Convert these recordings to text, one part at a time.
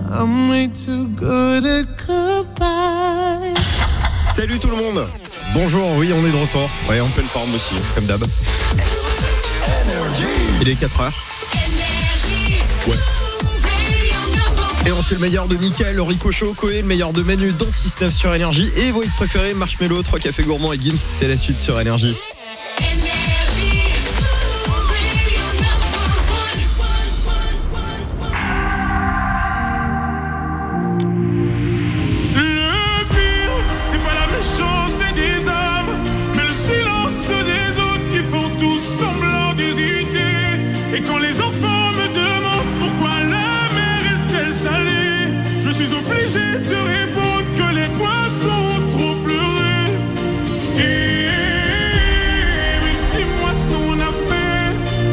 I'm way too good at goodbye. Salut tout le monde. Bonjour, oui, on est de retour. Ouais, en pleine forme aussi, comme d'hab. Il est 4h. Ouais. Et on sait le meilleur de Mickaël, Ricocho, Koé, le meilleur de Manu dans 6-9 sur Énergie. Et vos hits préférés, Marshmello, 3 cafés gourmands et Gims, c'est la suite sur Énergie. Et quand les enfants me demandent pourquoi la mer est-elle salée, je suis obligé de répondre que les poissons ont trop pleuré. Et mais dis-moi ce qu'on a fait.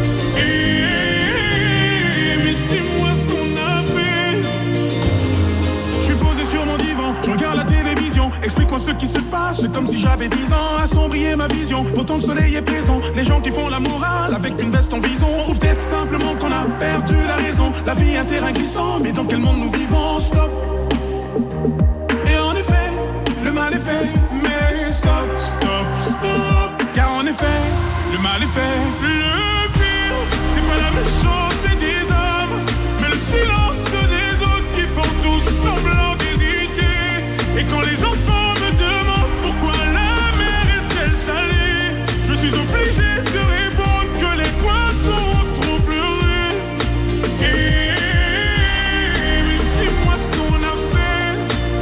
Mais dis-moi ce qu'on a fait. Je suis posé sur mon divan, je regarde la télévision. Explique-moi ce qui se passe, c'est comme si j'avais 10 ans. Assombrir ma vision, pourtant le soleil est présent. Les gens qui font la morale avec une veste en vison. Ou peut-être simplement qu'on a perdu la raison. La vie est un terrain glissant, mais dans quel monde nous vivons? Stop. Et en effet, le mal est fait. Mais stop, stop, stop. Car en effet, le mal est fait. Le pire, c'est pas la méchanceté des hommes, mais le silence des autres qui font tous semblant d'hésiter. Et quand les enfants me demandent pourquoi la mer est-elle salée, je suis obligé de répondre que les poissons ont trop pleuré. Et mais dis-moi ce qu'on a fait.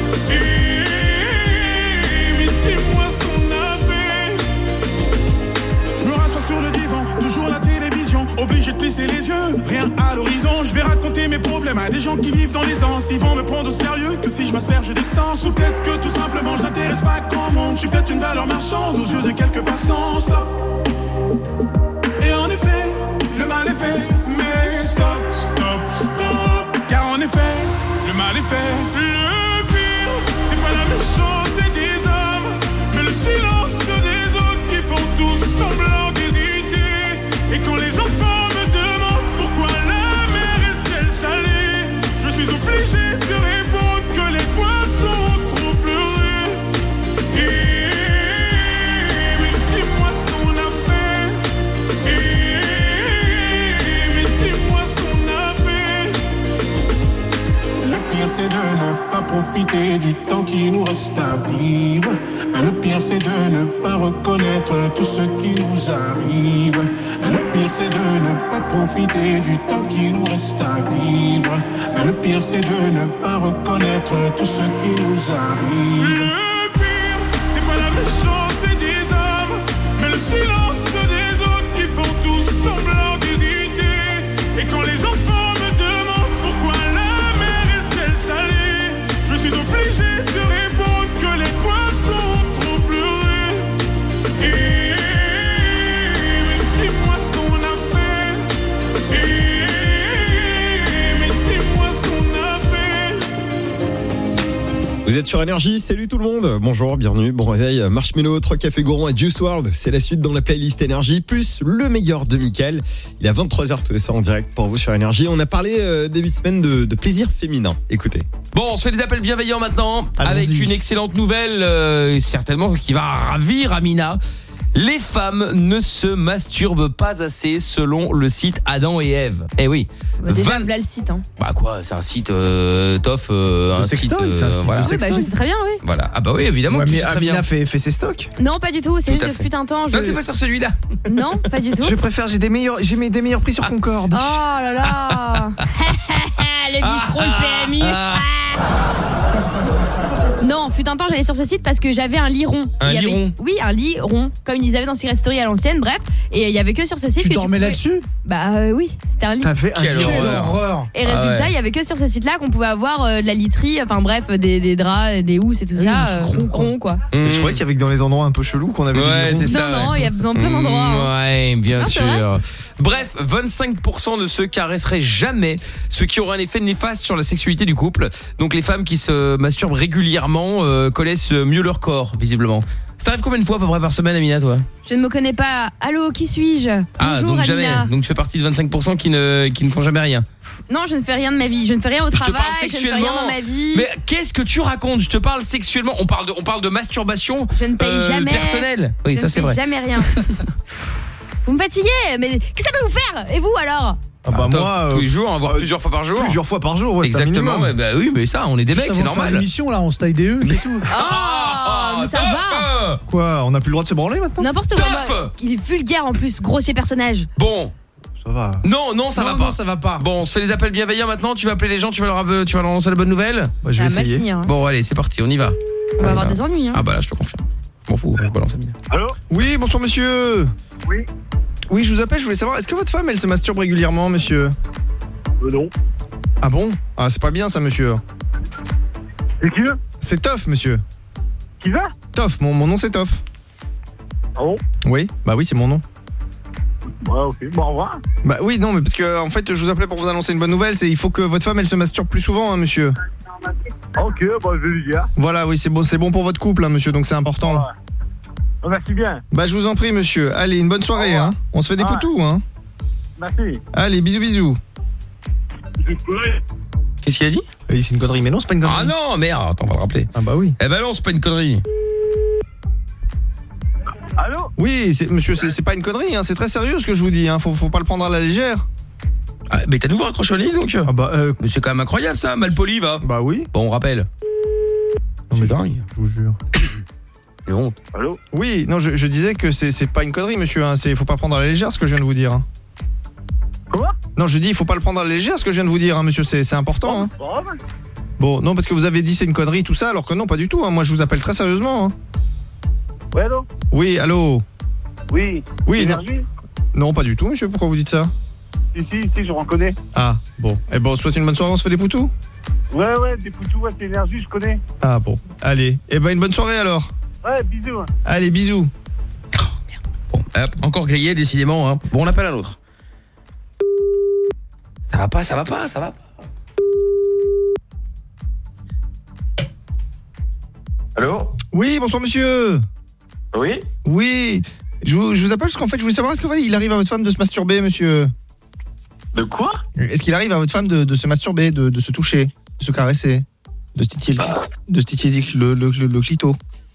Mais dis-moi ce qu'on a fait. Je me rassois sur le divan, toujours la télévision, obligé de plisser les yeux, rien à l'horizon. Je vais raconter mes problèmes à des gens qui vivent dans l'aisance. Ils vont me prendre au sérieux que si je m'asperge d'essence. Ou peut-être que tout simplement je n'intéresse pas grand monde. Je suis peut-être une valeur marchande aux yeux de quelques passants. Stop. Et en effet, le mal est fait. Mais stop, stop, stop. Car en effet, le mal est fait. Le pire, c'est pas la méchanceté des hommes, mais le silence des autres qui font tous semblant d'hésiter. Et quand les enfants me demandent pourquoi la mer est-elle salée, je suis obligé de répondre que les poissons ont trop pleuré. Et mais dis-moi ce qu'on a fait. Mais dis-moi ce qu'on a fait. Le pire c'est de ne pas profiter du temps qui nous reste à vivre. Le pire c'est de ne pas reconnaître tout ce qui nous arrive. Le pire c'est de ne pas profiter du temps qui nous reste à vivre. Le pire c'est de ne pas reconnaître tout ce qui nous arrive. Le pire c'est pas la méchanceté des hommes, mais le silence des autres qui font tous semblant d'hésiter. Et quand les enfants me demandent pourquoi la mer est-elle salée, je suis obligé de répondre que les poissons ont trop pleuré. Et mais dis-moi ce qu'on a fait. Mais dis-moi ce qu'on a fait. Vous êtes sur Énergie, salut tout le monde. Bonjour, bienvenue, bon réveil. Marshmello, 3 cafés gourmands et Juice WRLD. C'est la suite dans la playlist Énergie, plus le meilleur de Mickaël. Il est à 23h tous les soirs en direct pour vous sur Énergie. On a parlé début de semaine de plaisir féminin. Écoutez. Bon, on se fait des appels bienveillants maintenant. Allons-y. Avec une excellente nouvelle, certainement qui va ravir Amina. Les femmes ne se masturbent pas assez selon le site Adam et Ève. Eh oui. Bah déjà, voilà le site. Hein. Bah quoi, c'est un site tof, un site voilà. Oui, bah, je sais très bien, oui. Voilà. Ah bah oui, évidemment. Ouais, que mais très bien. Amina fait ses stocks. Non, pas du tout. C'est Tout juste à que fait. fut un temps. Non, c'est pas sur celui-là. Non, pas du tout. Je préfère, j'ai des meilleurs prix sur Concorde. Oh là là. Le bistrot, le PMU. Non, fut un temps, j'allais sur ce site parce que j'avais un lit rond. Un lit rond. Oui, un lit rond, comme ils avaient dans Secret Story à l'ancienne, bref. Et il y avait que sur ce site. Tu dormais là-dessus ? Bah oui, c'était un lit. T'as fait Quelle horreur. Et résultat, il y avait que sur ce site-là qu'on pouvait avoir de la literie, enfin bref, des draps, des housses et tout ça, rond quoi. Je croyais qu'il y avait que dans les endroits un peu chelous qu'on avait Ouais, c'est ça. Non, il y a dans plein d'endroits. Ouais, bien Non, c'est sûr. Bref, 25% ne se caresseraient jamais, ce qui aurait un effet néfaste sur la sexualité du couple. Donc les femmes qui se masturbent régulièrement connaissent mieux leur corps, visiblement. Ça t'arrive combien de fois à peu près par semaine, Amina, toi? Je ne me connais pas. Allô, qui suis-je? Bonjour, donc Amina. jamais. Donc tu fais partie de 25% qui ne font jamais rien. Non, je ne fais rien de ma vie. Je ne fais rien au Je te travail. parle Je ne fais sexuellement. rien dans ma vie. Mais qu'est-ce que tu racontes? Je te parle sexuellement. On parle de masturbation. Je ne paye jamais. Personnelle. Oui, ça c'est vrai. Je ne fais jamais rien. Vous me fatiguez. Mais qu'est-ce que ça peut vous faire? Et vous alors? Ah bah moi tous les jours, voire plusieurs fois par jour. Plusieurs fois par jour, ouais, exactement. Ouais, bah oui, mais ça, on est des mecs, c'est normal. L'émission là, on se taille des hucs et tout. Mais ça va. Quoi, on a plus le droit de se branler maintenant? N'importe quoi. Il est vulgaire en plus, grossier personnage. Bon. Ça va. Non, ça va pas. Non, ça va pas. Bon, on se fait les appels bienveillants maintenant. Tu vas appeler les gens, tu vas leur lancer la bonne nouvelle. Bah, je vais essayer. Finir, hein. Bon, allez, c'est parti, on y va. On va avoir des ennuis. Hein. Ah bah là, je te confirme. Je m'en fous, je balance Amina. Allô? Oui, bonsoir monsieur. Oui. Oui, je vous appelle, je voulais savoir, est-ce que votre femme, elle se masturbe régulièrement, monsieur? Non. Ah bon? Ah, c'est pas bien ça, monsieur. C'est qui? C'est Toff, monsieur. Qui ça? Toff, mon nom c'est Toff. Ah bon? Oui, bah oui, c'est mon nom. Ouais, ok. Bon, au revoir. Bah oui, non, mais parce que en fait, je vous appelais pour vous annoncer une bonne nouvelle, c'est il faut que votre femme, elle se masturbe plus souvent, hein, monsieur. Ok, bah je vais lui dire. Voilà, oui, c'est bon pour votre couple, hein, monsieur, donc c'est important. Ouais. Oh, merci bien. Bah je vous en prie, monsieur. Allez, une bonne soirée, hein. On se fait des poutous, hein. Merci. Allez, bisous. Qu'est-ce qu'il a dit? Il dit c'est une connerie, mais non, c'est pas une connerie. Ah non, merde, attends, on va le rappeler. Ah bah oui. Eh ben non, c'est pas une connerie. Allô? Oui, monsieur, c'est pas une connerie, hein. C'est très sérieux ce que je vous dis, hein. Faut pas le prendre à la légère. Ah, mais t'as nouveau raccroché en ligne donc? Ah bah mais c'est quand même incroyable ça, malpoli va. Bah oui. Bon, on rappelle. Non, mais c'est dingue. Je vous jure. C'est honte. Allô? Oui, non, je disais que c'est pas une connerie, monsieur, hein. Faut pas prendre à la légère ce que je viens de vous dire, hein. Comment? Non, je dis, il faut pas le prendre à la légère ce que je viens de vous dire, hein, monsieur, c'est important, hein. Bon, non, parce que vous avez dit c'est une connerie, tout ça, alors que non, pas du tout, hein. Moi, je vous appelle très sérieusement, hein. Ouais, allô? Oui, allô? Oui. Oui, non. Énergie? Non, pas du tout, monsieur, pourquoi vous dites ça? Si, je reconnais. Ah, bon. Eh bon, on se souhaite une bonne soirée, on se fait des poutous? Ouais, des poutous, ouais, c'est énergie, je connais. Ah, bon. Allez. Eh ben, une bonne soirée, alors. Ouais, bisous. Allez, bisous. Oh, merde. Bon, hop, encore grillé, décidément, hein. Bon, on appelle un autre. Ça va pas. Allô? Oui, bonsoir, monsieur. Oui? Oui. Je vous appelle parce qu'en fait, je voulais savoir, est-ce qu'il arrive à votre femme de se masturber, monsieur? De quoi? Est-ce qu'il arrive à votre femme de se masturber, de se toucher, de se caresser, de se titiller le clito?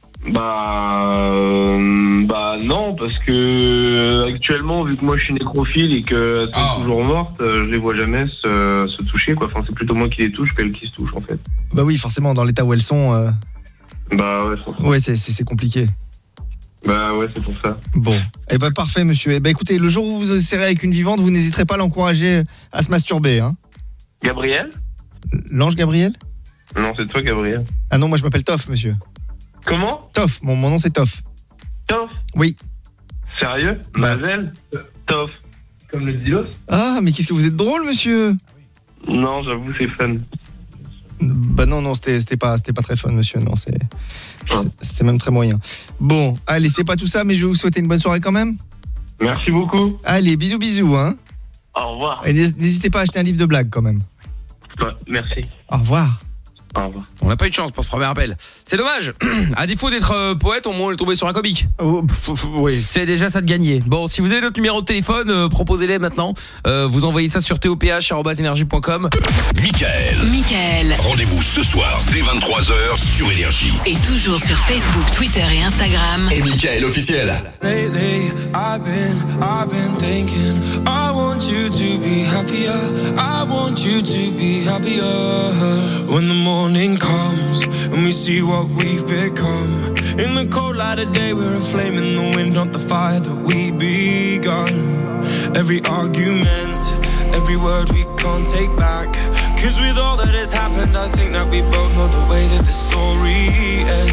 Bah non, parce que actuellement, vu que moi je suis nécrophile et qu'elles sont toujours mortes, je les vois jamais se toucher, quoi. Enfin, c'est plutôt moi qui les touche qu'elles qui se touchent, en fait. Bah oui, forcément, dans l'état où elles sont. Bah ouais, ouais, c'est compliqué. Bah ouais, c'est pour ça. Bon, eh ben parfait, monsieur. Eh ben écoutez, le jour où vous serez avec une vivante, vous n'hésiterez pas à l'encourager à se masturber, hein. Gabriel? L'ange Gabriel? Non, c'est toi, Gabriel. Ah non, moi je m'appelle Toff, monsieur. Comment? Toff, mon nom c'est Toff. Toff? Oui. Sérieux? Mazel? Toff. Comme le dilos? Ah, mais qu'est-ce que vous êtes drôle, monsieur. Non, j'avoue, c'est fun. Bah non, c'était pas très fun, monsieur. Non, c'était même très moyen. Bon, allez, c'est pas tout ça, mais je vais vous souhaiter une bonne soirée quand même. Merci beaucoup. Allez, bisous, hein. Au revoir. Et n'hésitez pas à acheter un livre de blagues quand même. Ouais, merci. Au revoir. Au revoir. On n'a pas eu de chance pour ce premier appel. C'est dommage. À défaut d'être poète, au moins on est tombé sur un comique. Oui. C'est déjà ça de gagner. Bon, si vous avez notre numéro de téléphone, proposez-les maintenant. Vous envoyez ça sur toph@energie.com. Mickaël. Rendez-vous ce soir dès 23h sur Énergie. Et toujours sur Facebook, Twitter et Instagram. Et Mickaël officiel. Lately, I've been thinking, I want you to be happier. I want you to be happier. When the morning comes and we see what we've become. In the cold light of day, we're a flame in the wind, not the fire that we begun. Every argument, every word we can't take back. 'Cause with all that has happened, I think that we both know the way that the story ends.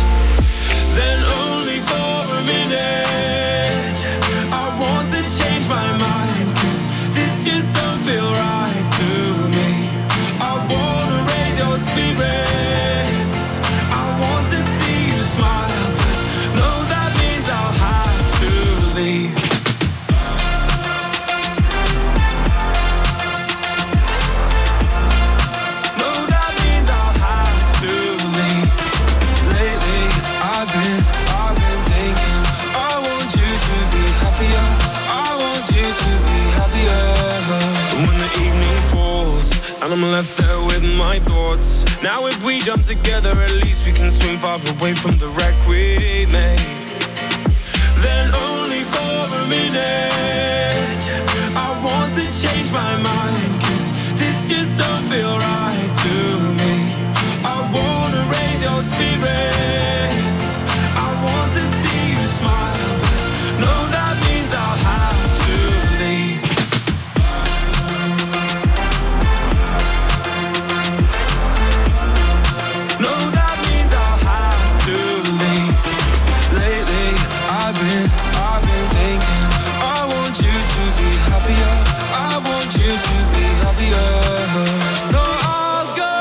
Then only for a minute, I want to change my mind, 'cause this just don't feel right to me. I wanna raise your spirits, I want to see you smile, but no, that means I'll have to leave. I've been and I'm left there with my thoughts. Now if we jump together, at least we can swim far away from the wreck we made. Then only for a minute, I want to change my mind, 'cause this just don't feel right to me. I wanna raise your spirits, I want to see you smile, but no, that means I'll have to leave. No, that means I'll have to leave. Lately, I've been thinking, I want you to be happier, I want you to be happier. So I'll go,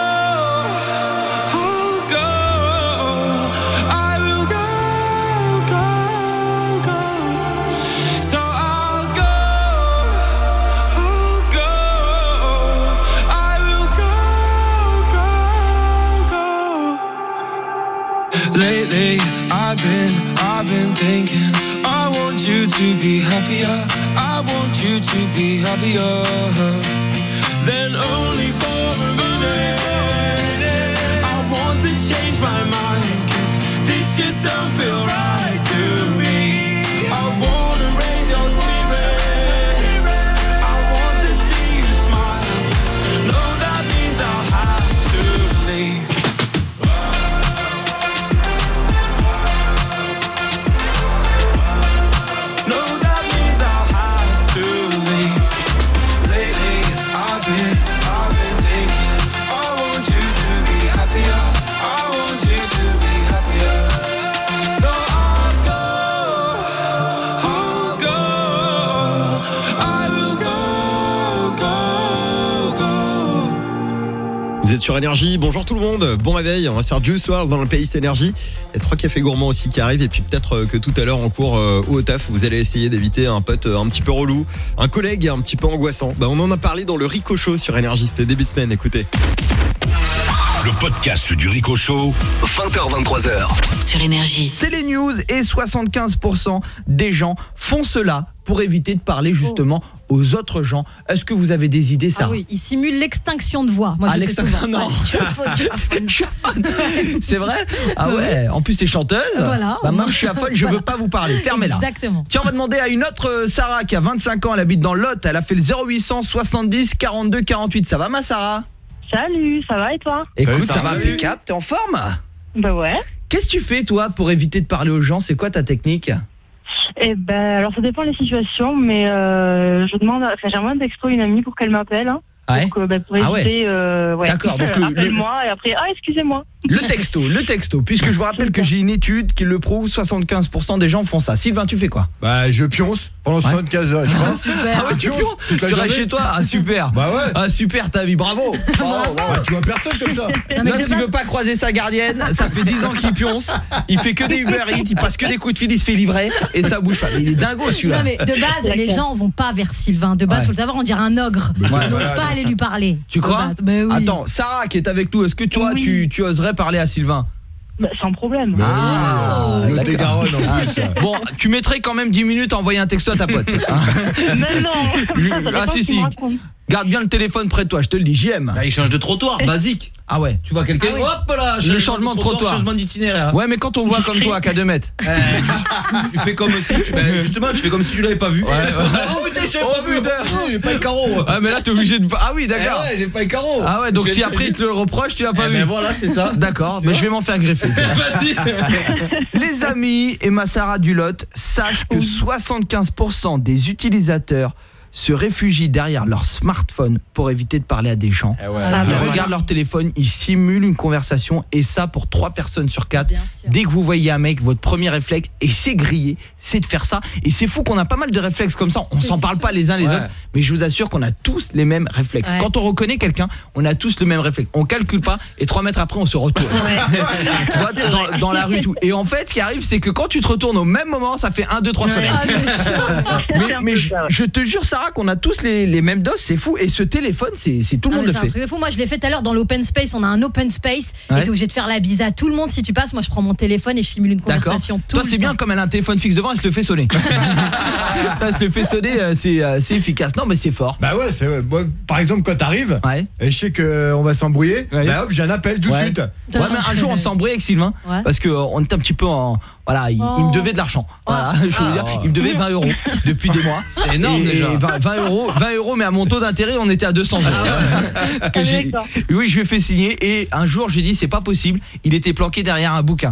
I will go. So I'll go, I will go. Lately, I've been thinking, I want you to be happier, I want you to be happier. Then only for a minute, I want to change my mind, 'cause this just don't feel right to me. I wanna raise your spirits, I want to see you smile. No, that means I'll have to leave. No, that means I'll have to leave. Lately, I've been thinking, I want you to be happier, I want you to be happier. So I'll go, I will go. Vous êtes sur Énergie, bonjour tout le monde, bon réveil, on va se faire Juice WRLD dans le playlist Énergie. Il y a 3 cafés gourmands aussi qui arrivent et puis peut-être que tout à l'heure en cours au taf, vous allez essayer d'éviter un pote un petit peu relou, un collègue un petit peu angoissant. On en a parlé dans le Rico Show sur Énergie, c'était début de semaine, écoutez. Le podcast du Rico Show, 20h-23h. Sur Énergie. C'est les news et 75% des gens font cela pour éviter de parler justement aux autres gens. Est-ce que vous avez des idées, ça? Ah oui, ils simulent l'extinction de voix. Moi, je le fais souvent. Non, Ouais, je suis à fond. c'est vrai? Ah ouais, en plus t'es chanteuse. Voilà. Moi je suis à fond, je veux pas vous parler. Fermez-la. Exactement. Tiens, on va demander à une autre Sarah qui a 25 ans, elle habite dans le Lot, elle a fait le 0800 70 42 48. Ça va ma Sarah? Salut, ça va et toi? Écoute, ça va impeccable, t'es en forme? Bah ouais. Qu'est-ce que tu fais toi pour éviter de parler aux gens? C'est quoi ta technique? Eh ben, alors ça dépend des situations, mais j'aimerais un texto à une amie pour qu'elle m'appelle. Hein, ouais. pour éviter. Ouais. D'accord, donc appelle-moi et après, excusez-moi. Le texto, puisque je vous rappelle que j'ai une étude qui le prouve, 75% des gens font ça. Sylvain, tu fais quoi? Bah, je pionce pendant 75 heures. Ah, super. Ah ouais, tu pionces toute la journée chez toi? Ah, super. Bah ouais. Ah, super ta vie, bravo. Bah, tu vois personne comme ça. L'autre, il veut pas croiser sa gardienne, ça fait 10 ans qu'il pionce, il fait que des Uber Eats, il passe que des coups de fil, il se fait livrer et ça bouge pas. Mais il est dingo celui-là. Non mais de base, les gens vont pas vers Sylvain. De base, faut le savoir, on dirait un ogre. Ils n'osent pas aller lui parler. Tu crois? Bah oui. Attends, Sarah qui est avec nous, est-ce que toi tu oserais parler à Sylvain? Bah, sans problème. Le Té-Garonne en plus. Bon, tu mettrais quand même 10 minutes à envoyer un texto à ta pote. Mais non. Ah si. Garde bien le téléphone près de toi, je te le dis, j'aime. Bah, il change de trottoir, basique. Ah ouais. Tu vois quelqu'un, hop là, le changement de trottoir, changement d'itinéraire. Ouais, mais quand on voit comme toi qu'à 2 mètres. Tu fais comme si justement, tu fais comme si tu l'avais pas vu. Ouais. Oh putain, j'ai pas vu. J'ai pas le carreau. Ah mais là t'es obligé de ah oui, d'accord. Ouais, j'ai pas le carreau. Ah ouais, donc si après il te le reproche, tu l'as pas vu. Ben voilà, c'est ça. D'accord, mais je vais m'en faire greffer. Vas-y. Les amis et ma Sarah du Lot, sache que 75% des utilisateurs se réfugient derrière leur smartphone pour éviter de parler à des gens. Ils regardent leur téléphone, ils simulent une conversation et ça pour 3 personnes sur 4. Dès que vous voyez un mec, votre premier réflexe, et c'est grillé, c'est de faire ça. Et c'est fou qu'on a pas mal de réflexes comme ça, on s'en parle pas les uns les autres, mais je vous assure qu'on a tous les mêmes réflexes. Quand on reconnaît quelqu'un, on a tous le même réflexe. On calcule pas et 3 mètres après on se retourne. Tu vois, dans la rue tout. Et en fait, ce qui arrive, c'est que quand tu te retournes au même moment, ça fait 1, 2, 3 soleils. Mais je te jure ça, Sarah, qu'on a tous les mêmes doses, c'est fou. Et ce téléphone, c'est tout le monde le fait. C'est un truc de fou. Moi, je l'ai fait tout à l'heure dans l'open space. On a un open space et t'es obligé de faire la bise à tout le monde. Si tu passes, moi, je prends mon téléphone et je simule une conversation. Toi, c'est bien, comme elle a un téléphone fixe devant, elle se le fait sonner. Elle se le fait sonner, c'est efficace. Non, mais c'est fort. Bah ouais, moi, par exemple, quand t'arrives et je sais qu'on va s'embrouiller, bah hop, j'ai un appel tout de suite. Ouais, mais un jour, on s'est embrouillé avec Sylvain parce qu'on était un petit peu en. Voilà, il me devait de l'argent. Voilà, je veux dire, il me devait 20 € depuis des mois. C'est énorme déjà. 20 €, mais à mon taux d'intérêt, on était à 200 €. Oui, je lui ai fait signer et un jour, j'ai dit c'est pas possible. Il était planqué derrière un bouquin.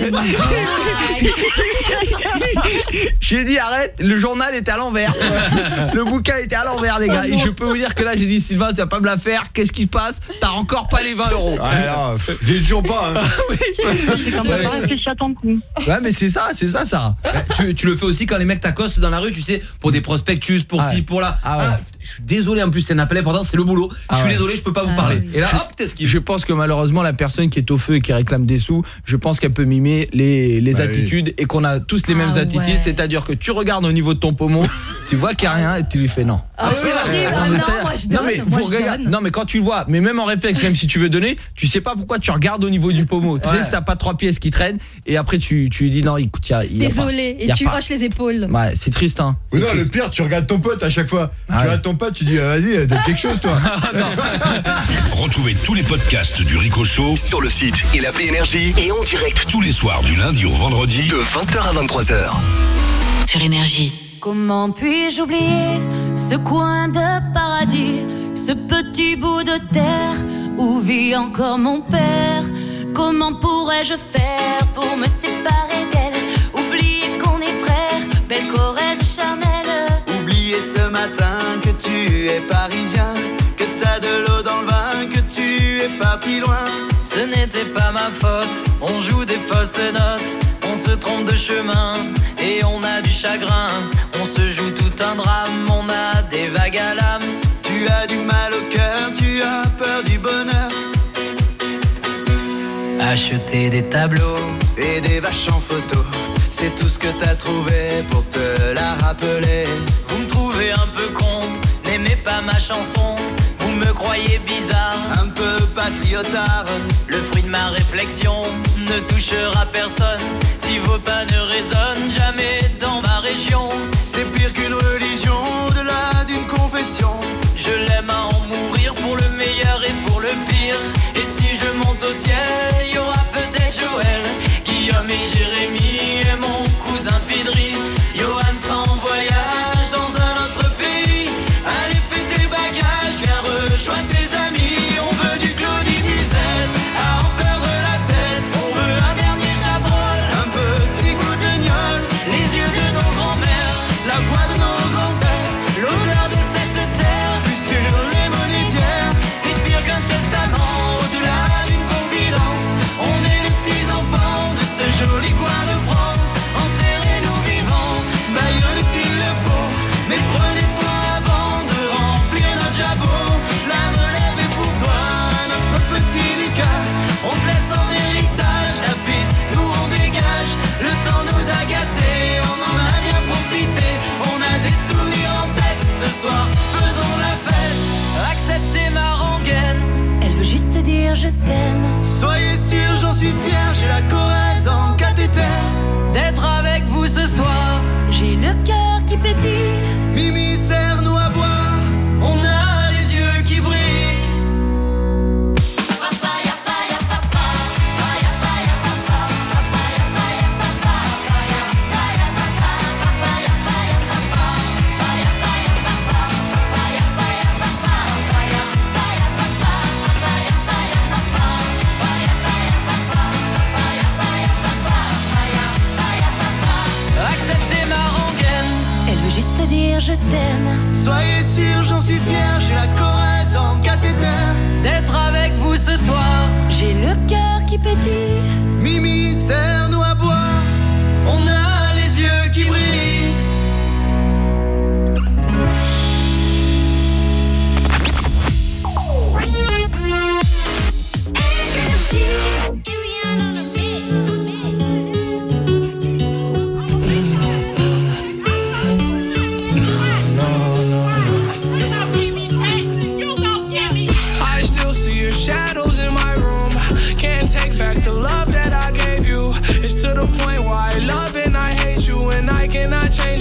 J'ai dit arrête, le journal était à l'envers. Le bouquin était à l'envers, les gars. Et je peux vous dire que là, j'ai dit Sylvain, tu vas pas me la faire. Qu'est-ce qui se passe? T'as encore pas les 20 €. Alors, j'ai toujours pas. Oui. C'est comme ça, réfléchis à ton coup. Ouais, mais c'est ça, Sarah. Tu le fais aussi quand les mecs t'accostent dans la rue, tu sais, pour des prospectus, pour ci, pour là. Je suis désolé, en plus c'est un appel important, c'est le boulot. Je suis désolé, je peux pas vous parler. Et là, hop, t'es ce qu'il. Je pense que malheureusement la personne qui est au feu et qui réclame des sous, je pense qu'elle peut mimer les attitudes et qu'on a tous les mêmes attitudes, c'est-à-dire que tu regardes au niveau de ton pommeau, tu vois qu'il y a rien et tu lui fais non. C'est horrible. Non, moi je donne. Non mais quand tu le vois, mais même en réflexe, même si tu veux donner, tu sais pas pourquoi tu regardes au niveau du pommeau. Tu sais si t'as pas 3 pièces qui traînent et après tu lui dis non, écoute, désolé, et tu hoches les épaules. Ouais, c'est triste hein. Ou non, le pire, tu regardes ton pote à chaque fois. Tu regardes ton pote, tu dis vas-y, donne quelque chose toi. Retrouvez tous les podcasts du Rico Show sur le site et l'appli Énergie et en direct tous les soirs du lundi au vendredi de 20h à 23h. Sur Énergie. Comment puis-je oublier ce coin de paradis, ce petit bout de terre où vit encore mon père? Comment pourrais-je faire pour me séparer d'elle? Oublier qu'on est frères, belle Corrèze charnelle. Oublier ce matin que tu es parisien, que t'as de l'eau dans le vin, que tu es parti loin. Ce n'était pas ma faute, on joue des fausses notes, on se trompe de chemin et on a du chagrin. On se joue tout un drame, on a des vagues à l'âme. Tu as du mal au cœur, tu as peur du bonheur. Acheter des tableaux et des vaches en photo, c'est tout ce que t'as trouvé pour te la rappeler. Vous me trouvez un peu con, n'aimez pas ma chanson. Vous me croyez bizarre, un peu patriotard. Le fruit de ma réflexion ne touchera personne si vos pas ne résonnent jamais dans ma région. C'est pire qu'une religion, au-delà d'une confession. Je l'aime à en mourir pour le meilleur et pour le pire. Et si je monte au ciel, il y aura peut-être Joël, Guillaume et Jérémy et mon cousin Pidri. Johan sera en voyage dans un autre pays. Allez fais tes bagages, viens rejoindre tes amis. On veut du Claudie Musette, à en perdre la tête. On veut un dernier Chabrol, un petit coup de gnôle. Les yeux de nos grands-mères, la voix de nos grands-pères, l'odeur de cette terre, plus sur les monétaires. C'est pire qu'un testament, au-delà d'une confidence. On est les petits enfants de ce joli coin de France. Enterrez-nous vivants, baillonnez s'il le faut, mais prenez soin avant de remplir notre jabot. La relève est pour toi, notre petit Lucas. On te laisse en héritage la piste, nous on dégage. Le temps nous a gâtés, on en a bien profité. On a des souvenirs en tête, ce soir faisons la fête. Acceptez ma rengaine, elle veut juste te dire je t'aime. Soyez sûr, j'en suis fier, j'ai la Corrèze en cathéter. D'être avec vous ce soir, j'ai le cœur qui pétille. Mimi, serre-nous à boire, on a les yeux qui brillent. acceptez ma rengaine. Elle veut juste te dire je t'aime. Soyez sûr, j'en suis fier, j'ai la Corrèze en cathéter. D'être avec vous ce soir, j'ai le cœur qui pétille. Mimi, serre-nous à boire, on a les yeux qui brillent.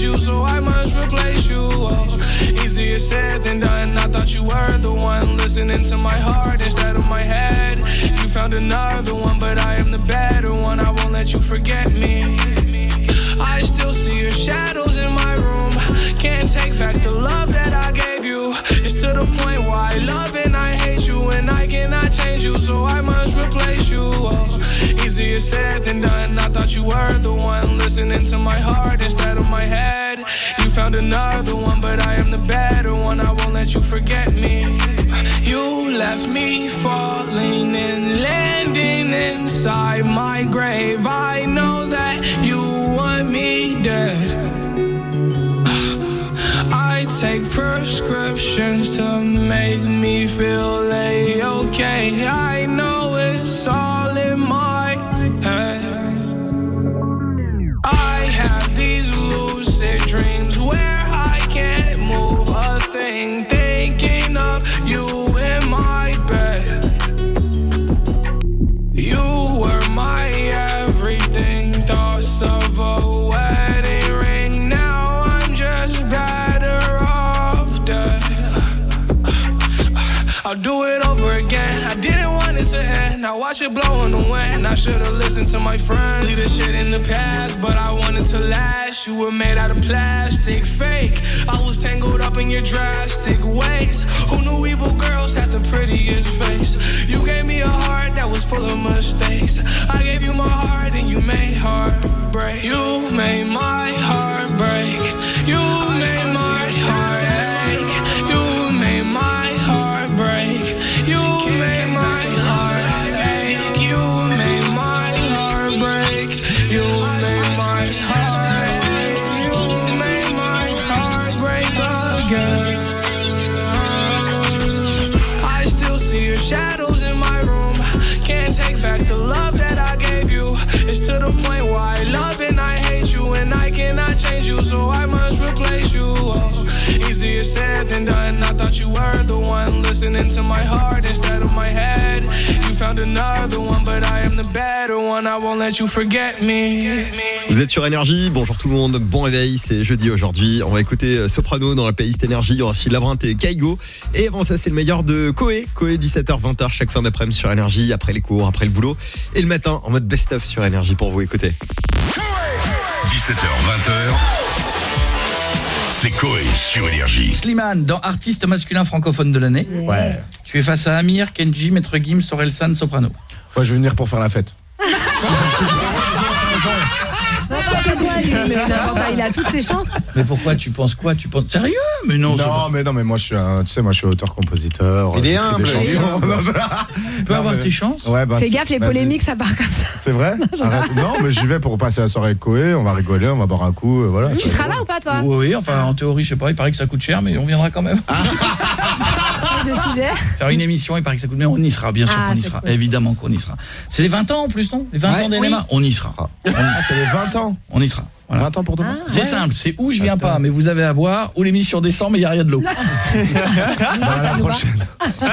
change you, so I must replace you. Oh, easier said than done. I thought you were the one listening to my heart instead of my head. You found another one, but I am the better one. I won't let you forget me. I still see your shadows in my room. Can't take back the love that I gave you. It's to the point where I love and I hate you, and I cannot change you, so I must replace you. Oh, easier said than done. I thought you were the one listening to my heart instead of my head. You found another one, but I am the better one. I won't let you forget me. You left me falling and landing inside my grave. I know that you want me dead. I take prescriptions to make me feel okay. I know it's all in my head. I have these lucid dreams where I can't move a thing, thinking of you in my bed. You were my everything, thoughts of a wedding ring. Now I'm just better off dead. I'll do it over again. I didn't want it to end. Now watch it blow in the wind. I should've listened to my friends. Leave the shit in the past, but I wanted to last. You were made out of plastic, fake. I was tangled up in your drastic ways. Who knew evil girls had the prettiest face? You gave me a heart that was full of mistakes. I gave you my heart and you made heartbreak. You made my heart break. You made my heart ache. You made my heart break. You made my heart ache. You made my heart break. You made my heart ache. You made my heart break again. I still see your shadows in my room. Can't take back the love that I gave you. It's to the point where I love and I hate you, and I cannot change you, so I must replace you. Oh, easier said than done. I thought you were the one listening to my heart instead of my head. You found another one, but I am the better one. I won't let you forget me. Vous êtes sur Énergie, bonjour tout le monde, bon réveil, c'est jeudi aujourd'hui. On va écouter Soprano dans la playlist Énergie, il y aura aussi Labyrinthe et Kaigo. Et avant ça, c'est le meilleur de Koé. Koé, 17h, 20h, chaque fin d'après-midi sur Énergie, après les cours, après le boulot. Et le matin, en mode best-of sur Énergie pour vous écouter. 17h, 20h. C'est Koé sur Énergie. Slimane, dans artiste masculin francophone de l'année. Ouais. Tu es face à Amir, Kenji, Maître Gims, Orelsan, Soprano. Ouais, je vais venir pour faire la fête. Il a toutes ses chances. Mais pourquoi tu penses quoi? Tu penses sérieux? Mais non. Mais moi je suis moi je suis auteur-compositeur. Il est humble. Tu peux avoir tes chances. Ouais, fais gaffe, les polémiques ça part comme ça. C'est vrai? Arrête. Non, mais j'y vais pour passer la soirée avec Koé, on va rigoler, on va boire un coup, voilà. Tu seras là ou pas toi? Oui, enfin en théorie, je sais pas, il paraît que ça coûte cher, mais on viendra quand même. De sujet. Faire une émission, il paraît que ça coûte, mais on y sera, bien sûr qu'on y sera. Cool. Évidemment qu'on y sera. C'est les 20 ans en plus, non? Les 20 ans d'NMA, on y sera. C'est les 20 ans. On y sera. Voilà. 20 ans pour demain. C'est simple, c'est où je viens pas, mais vous avez à boire, ou l'émission descend, mais il n'y a rien de l'eau. La prochaine.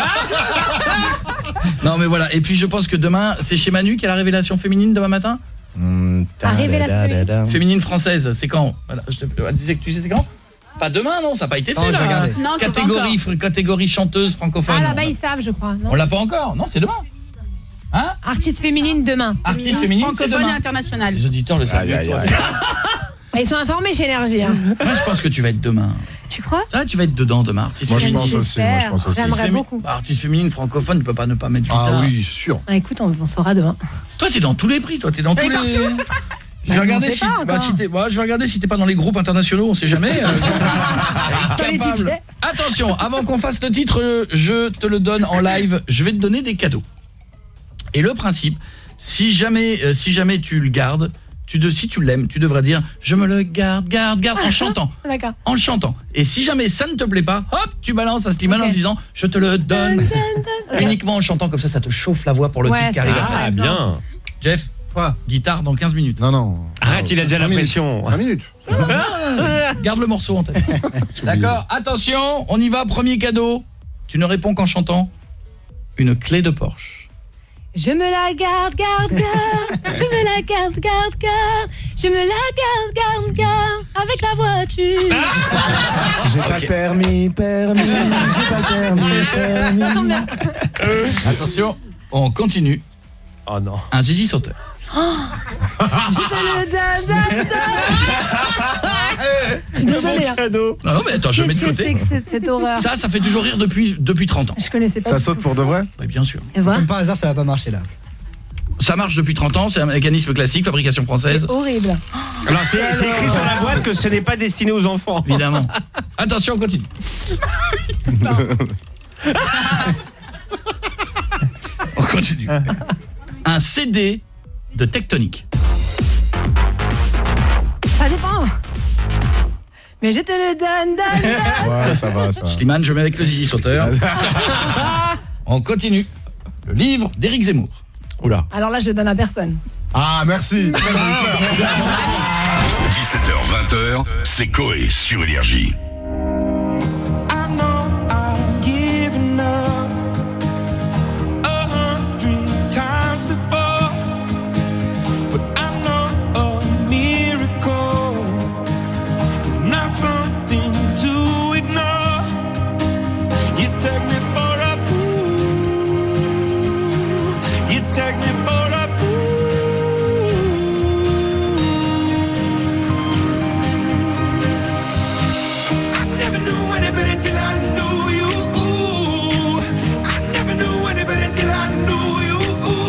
Non mais voilà, et puis je pense que demain, c'est chez Manu qu'il y a la révélation féminine demain matin. Révélation féminine française, c'est quand? Voilà, elle disait que tu sais c'est quand? Pas demain, non, ça n'a pas été fait là. Non, catégorie chanteuse francophone. Ah là-bas ils savent, je crois. On l'a pas encore. Non, c'est demain. Hein? Artiste féminine demain. Artiste féminine, c'est demain. Francophone et internationale. Les auditeurs le savent. Ils sont informés chez Énergie. Hein. Moi, je pense que tu vas être demain. Tu crois? Ah, tu vas être dedans demain. Artiste moi, je pense aussi. J'aimerais beaucoup. Artiste féminine francophone, tu peux pas ne pas mettre du Ah oui, c'est sûr. Ah, écoute, on saura demain. Toi, t'es dans tous les prix. Toi, t'es dans tous les. Je vais regarder si t'es pas dans les groupes internationaux, on sait jamais. Attention, avant qu'on fasse le titre, je te le donne en live, je vais te donner des cadeaux. Et le principe, si jamais tu le gardes, si tu l'aimes, tu devrais dire je me le garde en chantant. D'accord. En chantant. Et si jamais ça ne te plaît pas, hop, tu balances à Slimane en disant je te le donne. Uniquement en chantant, comme ça te chauffe la voix pour le titre qui arrive après. Ah bien. Jeff, quoi? Guitare dans 15 minutes. Non. Arrête, il a déjà la pression. 20 minutes. Garde le morceau en tête. D'accord, attention, on y va, premier cadeau. Tu ne réponds qu'en chantant. Une clé de Porsche. Je me la garde. Je me la garde. Je me la garde avec la voiture. J'ai pas le permis, j'ai pas le permis. Attention, on continue. Oh non. Un zizi sauteur. Désolée. Non, mais attends, je mets de Qu'est-ce que c'est côté. que cette horreur? Ça fait toujours rire depuis 30 ans. Je connaissais pas. Ça saute pour de vrai? Oui, bien sûr. Et voilà. Comme par hasard, ça va pas marcher là. Ça marche depuis 30 ans, c'est un mécanisme classique, fabrication française. Horrible. Alors c'est écrit sur la boîte que ce n'est pas destiné aux enfants. Évidemment. Attention, on continue. On continue. Un CD de Tectonique. Ça dépend. Mais je te le donne. Ouais, ça va. Slimane, je mets avec le zizi sauteur. On continue. Le livre d'Éric Zemmour. Oula. Alors là, je le donne à personne. Ah, merci. 17h, 20h, c'est Coé sur Énergie. I know I've given up 100 times before, but I know a miracle is not something to ignore. You take me for a fool. You take me for a fool. I never knew anybody till I knew you. I never knew anybody till I knew you.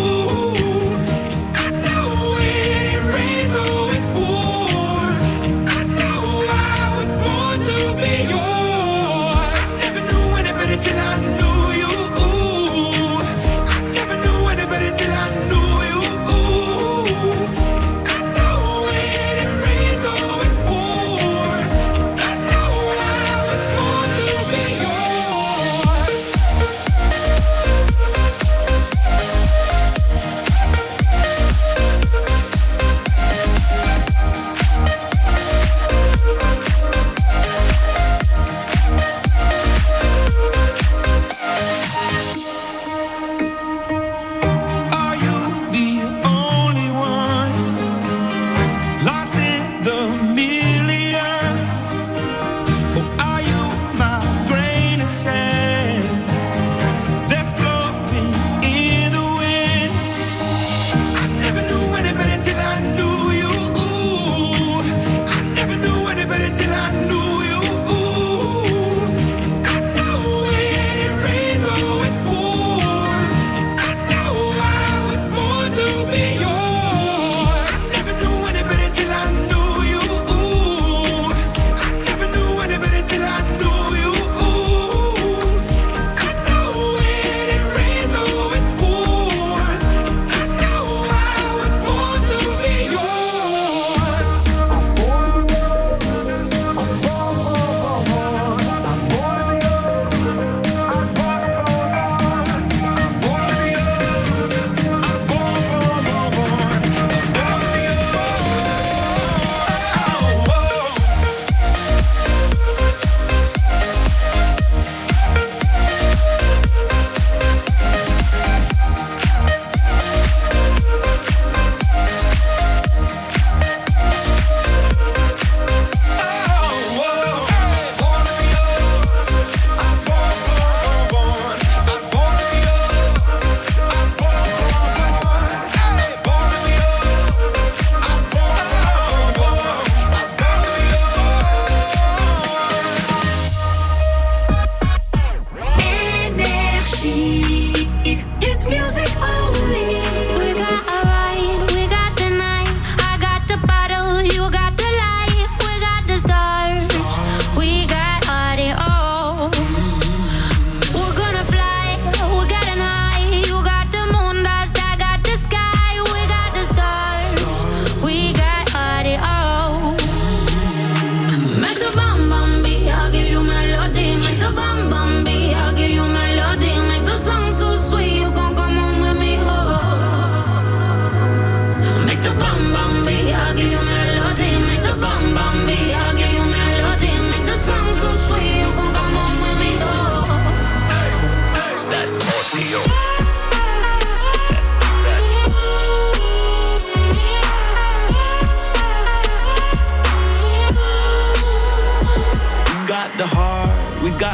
I know it ain't rains or it pours. I know I was born to be yours. I never knew anybody till I knew you. I never knew anybody till I knew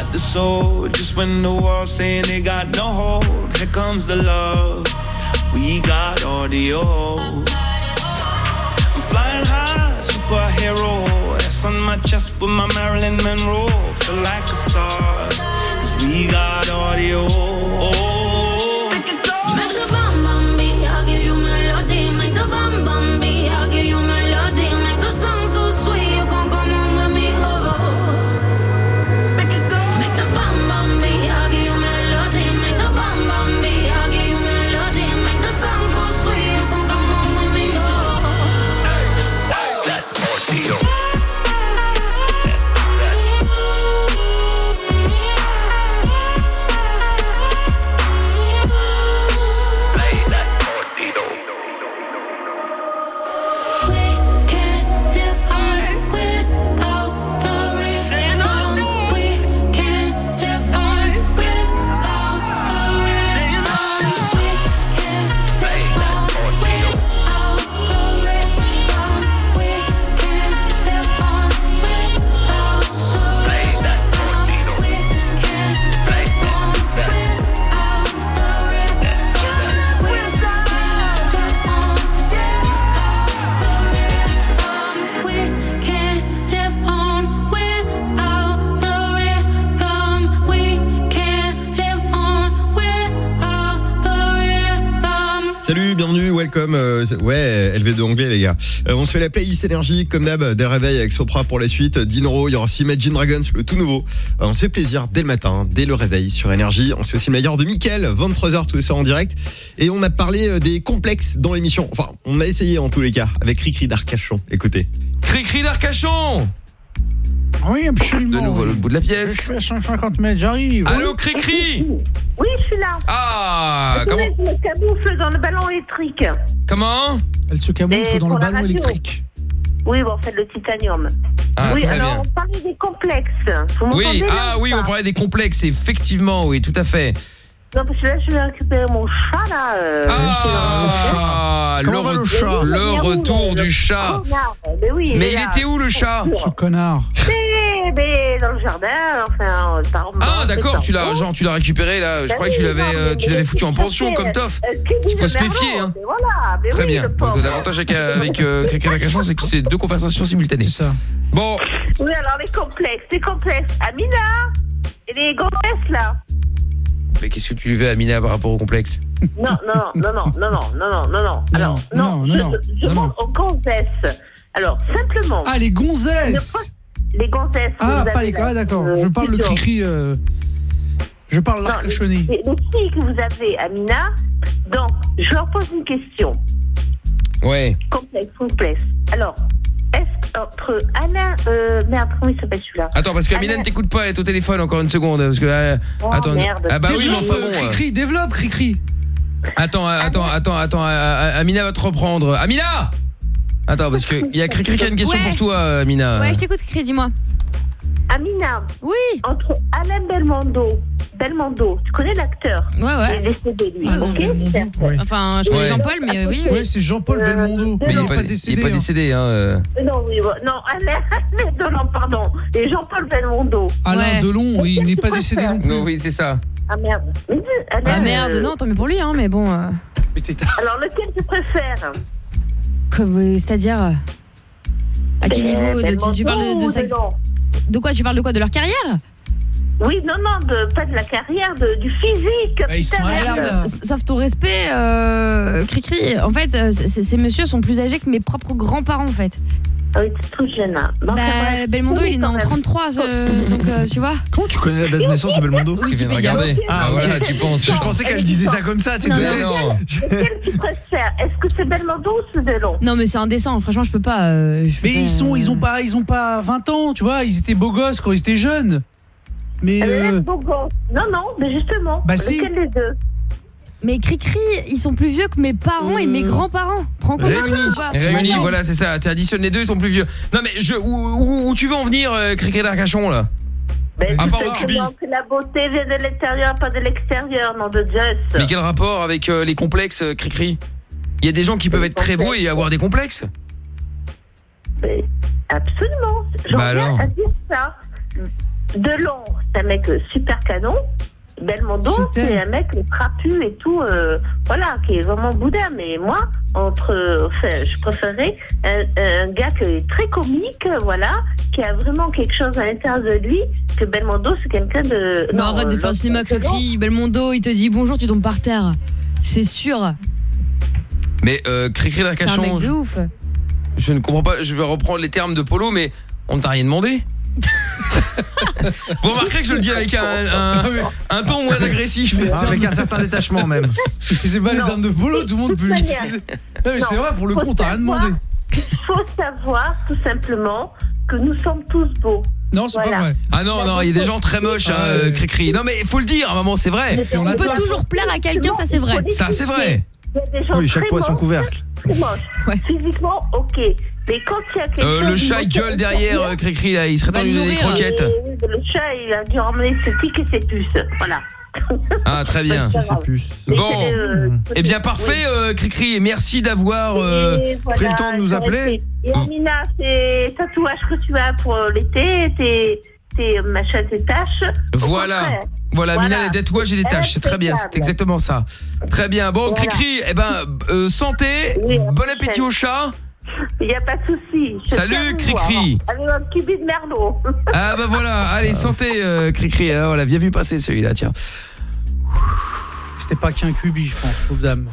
got the soul. Just when the world's saying they got no hope, here comes the love. We got audio. I'm flying high, superhero. S on my chest with my Marilyn Monroe. Feel like a star, 'cause we got audio. Make the bam bam beat, I'll give you melody. Make the bam bam beat, I'll give you melody. Make the song so sweet, you gon' come on with me, oh. Make it go. Make the bam bam beat, I'll give you melody. Make the bam bam beat, I'll give you melody. Make the song so sweet, you gon' come on with me, oh. That tortilla. Salut, bienvenue, welcome. Ouais, LV2 anglais les gars. On se fait la playlist énergie comme d'hab dès le réveil avec Sopra pour la suite. Dinoro, il y aura aussi Imagine Dragons, le tout nouveau. On se fait plaisir dès le matin, dès le réveil sur énergie. On se fait aussi le meilleur de Mickaël, 23h tous les soirs en direct. Et on a parlé des complexes dans l'émission. Enfin, on a essayé en tous les cas avec Cricri d'Arcachon. Écoutez. Cricri d'Arcachon. Oui, absolument. De nouveau à l'autre bout de la pièce. Je suis à 150 mètres, j'arrive. Allô, Cricri. Oui, je suis là. Ah, comment elle se camoufle dans le ballon électrique. Comment? Elle se camoufle dans le ballon électrique. Oui, bon, en fait, le titanium. Ah, oui, très alors bien. on parlait des complexes. Vous Oui, m'entendez, là, ou oui, pas on parlait des complexes, effectivement, oui, tout à fait. Non, parce que là, je vais récupérer mon chat, là. Le retour du chat. Mais oui, mais il était où, le chat? Ce connard. Mais dans le jardin, enfin, Ah, d'accord, tu l'as récupéré, là. Je croyais que tu l'avais foutu en pension, comme Toff. Il faut se méfier, hein. Voilà, mais très oui, bien. L'avantage avec Cricri d'Arcachon, c'est que c'est deux conversations simultanées. C'est ça. Bon. Oui, alors les complexes. Amina et les gonzesses, là. Mais qu'est-ce que tu veux, Amina, par rapport au complexe? Non. Alors, je monte aux gonzesses. Alors, simplement. Ah, les gonzesses. Les gonzesses. Ah, pas les gars, d'accord. Je parle le Cricri. Je parle l'arcachonné. Les filles que vous avez, Amina. Donc, je leur pose une question. Ouais. Complexe. Alors, est-ce entre Alain. Merde, comment il s'appelle celui-là? Attends, parce qu'Amina ne t'écoute pas, elle est au téléphone encore une seconde. Parce que. Attends. Merde. Ah, bah oui, mais enfin bon. Cricri, développe, Cricri. Attends. Amina va te reprendre. Amina! Attends, parce qu'il y a Cricri qui a une question pour toi, Amina. Ouais, je t'écoute, Cricri, dis-moi. Amina. Oui. Entre Alain Belmondo, tu connais l'acteur? Ouais. Il est décédé, lui. Alain Belmondo, ouais. Enfin, je connais Jean-Paul, mais oui. Ouais, c'est Jean-Paul Belmondo. Mais il n'est pas décédé. Il n'est pas décédé, hein. Non, Alain Delon, pardon. Et Jean-Paul Belmondo. Alain Delon, oui, il n'est pas décédé non plus. Non, oui, c'est ça. Ah merde. Ah merde, non, tant mieux pour lui, hein, mais bon. Alors, lequel tu préfères? C'est-à-dire à quel niveau tu parles de ça? De quoi tu parles de leur carrière? Oui, non, pas de la carrière, du physique. Ils sont âgés, sauf ton respect, Cricri. En fait, ces messieurs sont plus âgés que mes propres grands-parents, en fait. Ah oui, c'est tout jeune. Belmondo, il est né en 33, donc tu vois. Comment tu connais la date de naissance de Belmondo? Tu viens de regarder. Ah voilà, tu penses. Je pensais qu'elle disait ça comme ça. Non. Lequel tu préfères? Est-ce que c'est Belmondo ou c'est Delon? Non, mais c'est indécent. Franchement, je peux pas. Mais ils ont pas 20 ans, tu vois. Ils étaient beaux gosses quand ils étaient jeunes. Mais beaux gosses. Non, mais justement. Lequel des deux? Mais Cricri, ils sont plus vieux que mes parents et mes grands-parents. Tu te rends compte? Réunis, voilà, c'est ça. Tu additionnes les deux, ils sont plus vieux. Non, mais où tu veux en venir, Cricri d'Arcachon, là? À part au cubi. La beauté vient de l'intérieur, pas de l'extérieur, nom de Zeus. Mais quel rapport avec les complexes, Cricri? Il y a des gens qui peuvent être très beaux et avoir des complexes? Mais absolument. J'en viens à dire ça. Delon, c'est un mec super canon. Belmondo, c'est un mec trapu et tout, voilà, qui est vraiment boudin. Mais moi, je préférais un gars qui est très comique, voilà, qui a vraiment quelque chose à l'intérieur de lui, que Belmondo, c'est quelqu'un de... Non, arrête de faire le cinéma Cricri. Belmondo, il te dit bonjour, tu tombes par terre. C'est sûr. Mais Cricri d'Arcachon... C'est un mec de ouf. Je ne comprends pas, je vais reprendre les termes de Polo, mais on ne t'a rien demandé. Vous remarquerez que je le dis avec un ton moins agressif, avec un certain détachement même. C'est pas les termes de Polo, tout le monde peut l'utiliser. Non mais c'est vrai, pour le coup, on t'a rien demandé. Il faut savoir tout simplement que nous sommes tous beaux. Non, c'est pas vrai. Ah non, il y a des gens très moches, Cricri. Non mais il faut le dire, à un moment, c'est vrai. On peut toujours plaire à quelqu'un, ça c'est vrai. Ça c'est vrai. Il y a des gens chaque fois son couvercle. Très moches. Physiquement, ok. Mais quand il y a quelqu'un... le chat il gueule derrière Cricri, là, il serait temps de lui donner des croquettes. Le chat, il a dû emmener ses tiques et ses puces. Voilà. Ah, très bien. Bon, eh bien parfait, Cricri, et merci d'avoir pris le temps de nous appeler. Et Amina, tes tatouages que tu as pour l'été, tes machins, tes taches. Voilà. Voilà, Mina, les tatouages et les taches, c'est très bien, c'est exactement ça. Très bien. Bon, Cricri, eh ben, santé, bon appétit au chat. Il n'y a pas de souci. Salut Cricri. Avec un petit bide de merlot. Ah bah voilà, allez, santé Cricri. On l'a bien vu passer celui-là, tiens. C'était pas qu'un cubi, je pense, pauvre dame.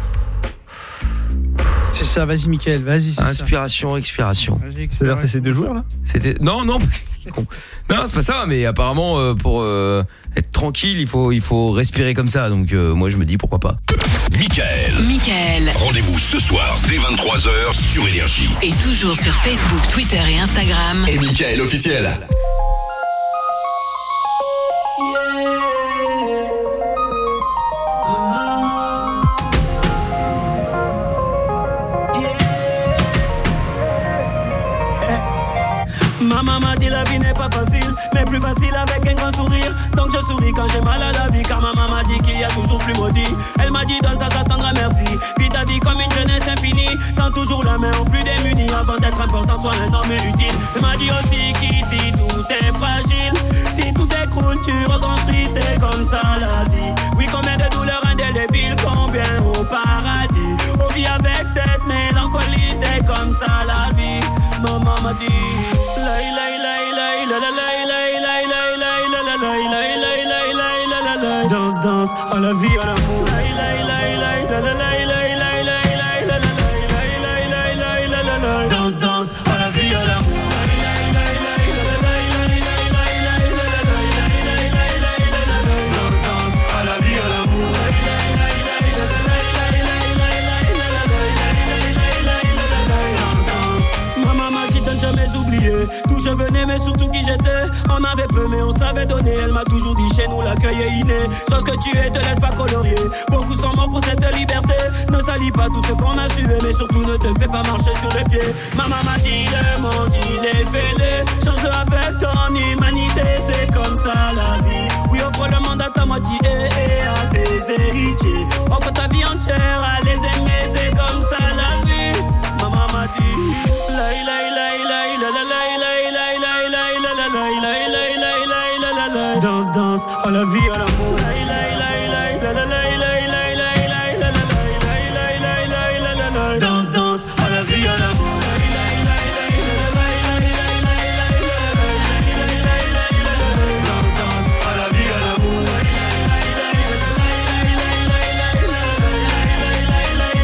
C'est ça, vas-y Mickaël, vas-y. Inspiration, expiration. C'est-à-dire que c'est 2 joueurs là ? C'était non, non, c'est pas ça, mais apparemment pour être tranquille, il faut respirer comme ça. Donc moi je me dis pourquoi pas. Mickaël. Rendez-vous ce soir dès 23h sur Énergie. Et toujours sur Facebook, Twitter et Instagram. Et Mickaël officiel. Ma maman dit la vie n'est pas facile, mais plus facile avec un grand sourire. Donc je souris quand j'ai mal à la vie, car ma maman dit qu'il y a toujours plus maudit. Elle m'a dit donne ça, ça t'attendra, merci. Vis ta vie comme une jeunesse infinie. Tends toujours la main aux plus démunis, avant d'être important, sois un homme utile. Elle m'a dit aussi qu'ici tout est fragile. Si tout s'écroule, tu reconstruis, c'est comme ça la vie. Oui, combien de douleurs indélébiles, combien au paradis. On vit avec cette mélancolie, c'est comme ça la vie. Maman m'a dit danse, danse, à la vie, à l'amour. Danse, danse, à la vie, à l'amour. Danse, danse, à la vie, à l'amour. Danse, danse. Ma maman dit de ne jamais oublier d'où je venais, mais surtout qui j'étais. On avait peu, mais on savait donner. Elle m'a toujours dit chez nous l'accueil est inné. Sauf que tu es, te laisse pas colorier. Beaucoup sont morts pour cette liberté. Ne salis pas tout ce qu'on a sué, mais surtout ne te fais pas marcher sur les pieds. Maman m'a dit le monde il est fêlé. Change avec ton humanité, c'est comme ça la vie. Oui, offre le monde à ta moitié et à tes héritiers. Offre ta vie entière à les aimer, c'est comme ça la vie. Maman m'a dit danse, danse, à la vie, à l'amour. Danse, danse, à la vie, à l'amour. Danse, danse, à la vie, à l'amour.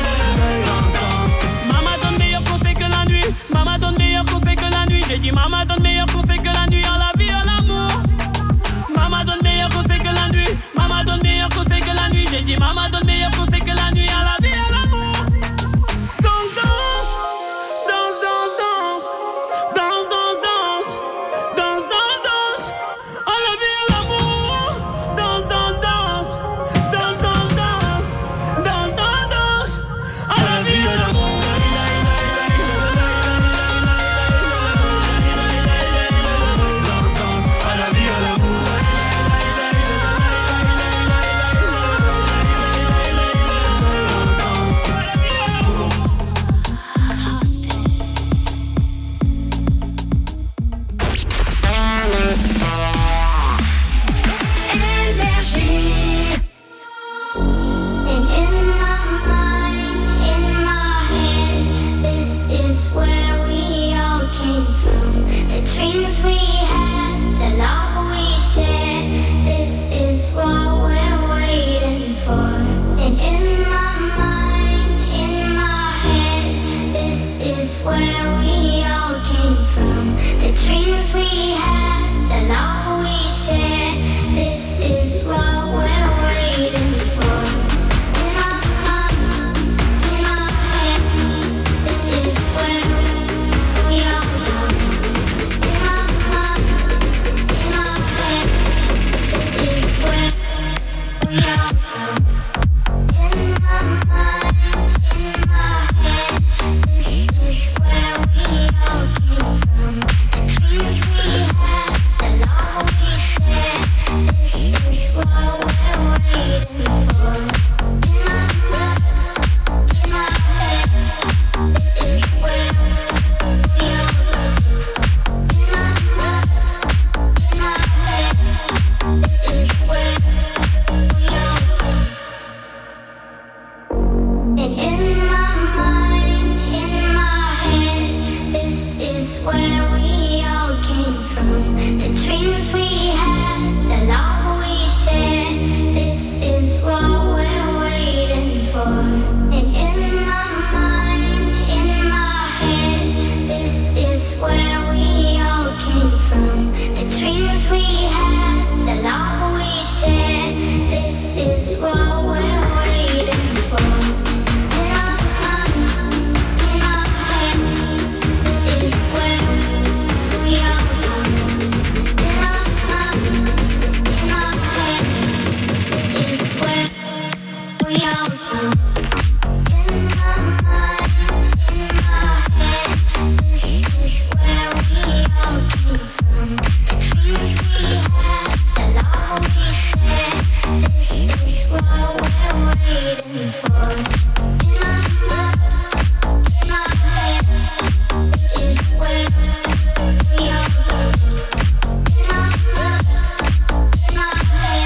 And in my mind, in my head, this is where we all came from. The dreams we had, the love we shared, this is what we're waiting for. And in my mind, in my head, this is where we all came from. The dreams we had, the love we shared, this is what we're waiting for. In our mind, in our head, is where we all come. In our mind, in our head, is where we all come. In my mind, in my head, this is where we all came from. The dreams we had, the love we shared, this is what we're waiting for. In my mind, in my head, is where we all come. In my mind, in my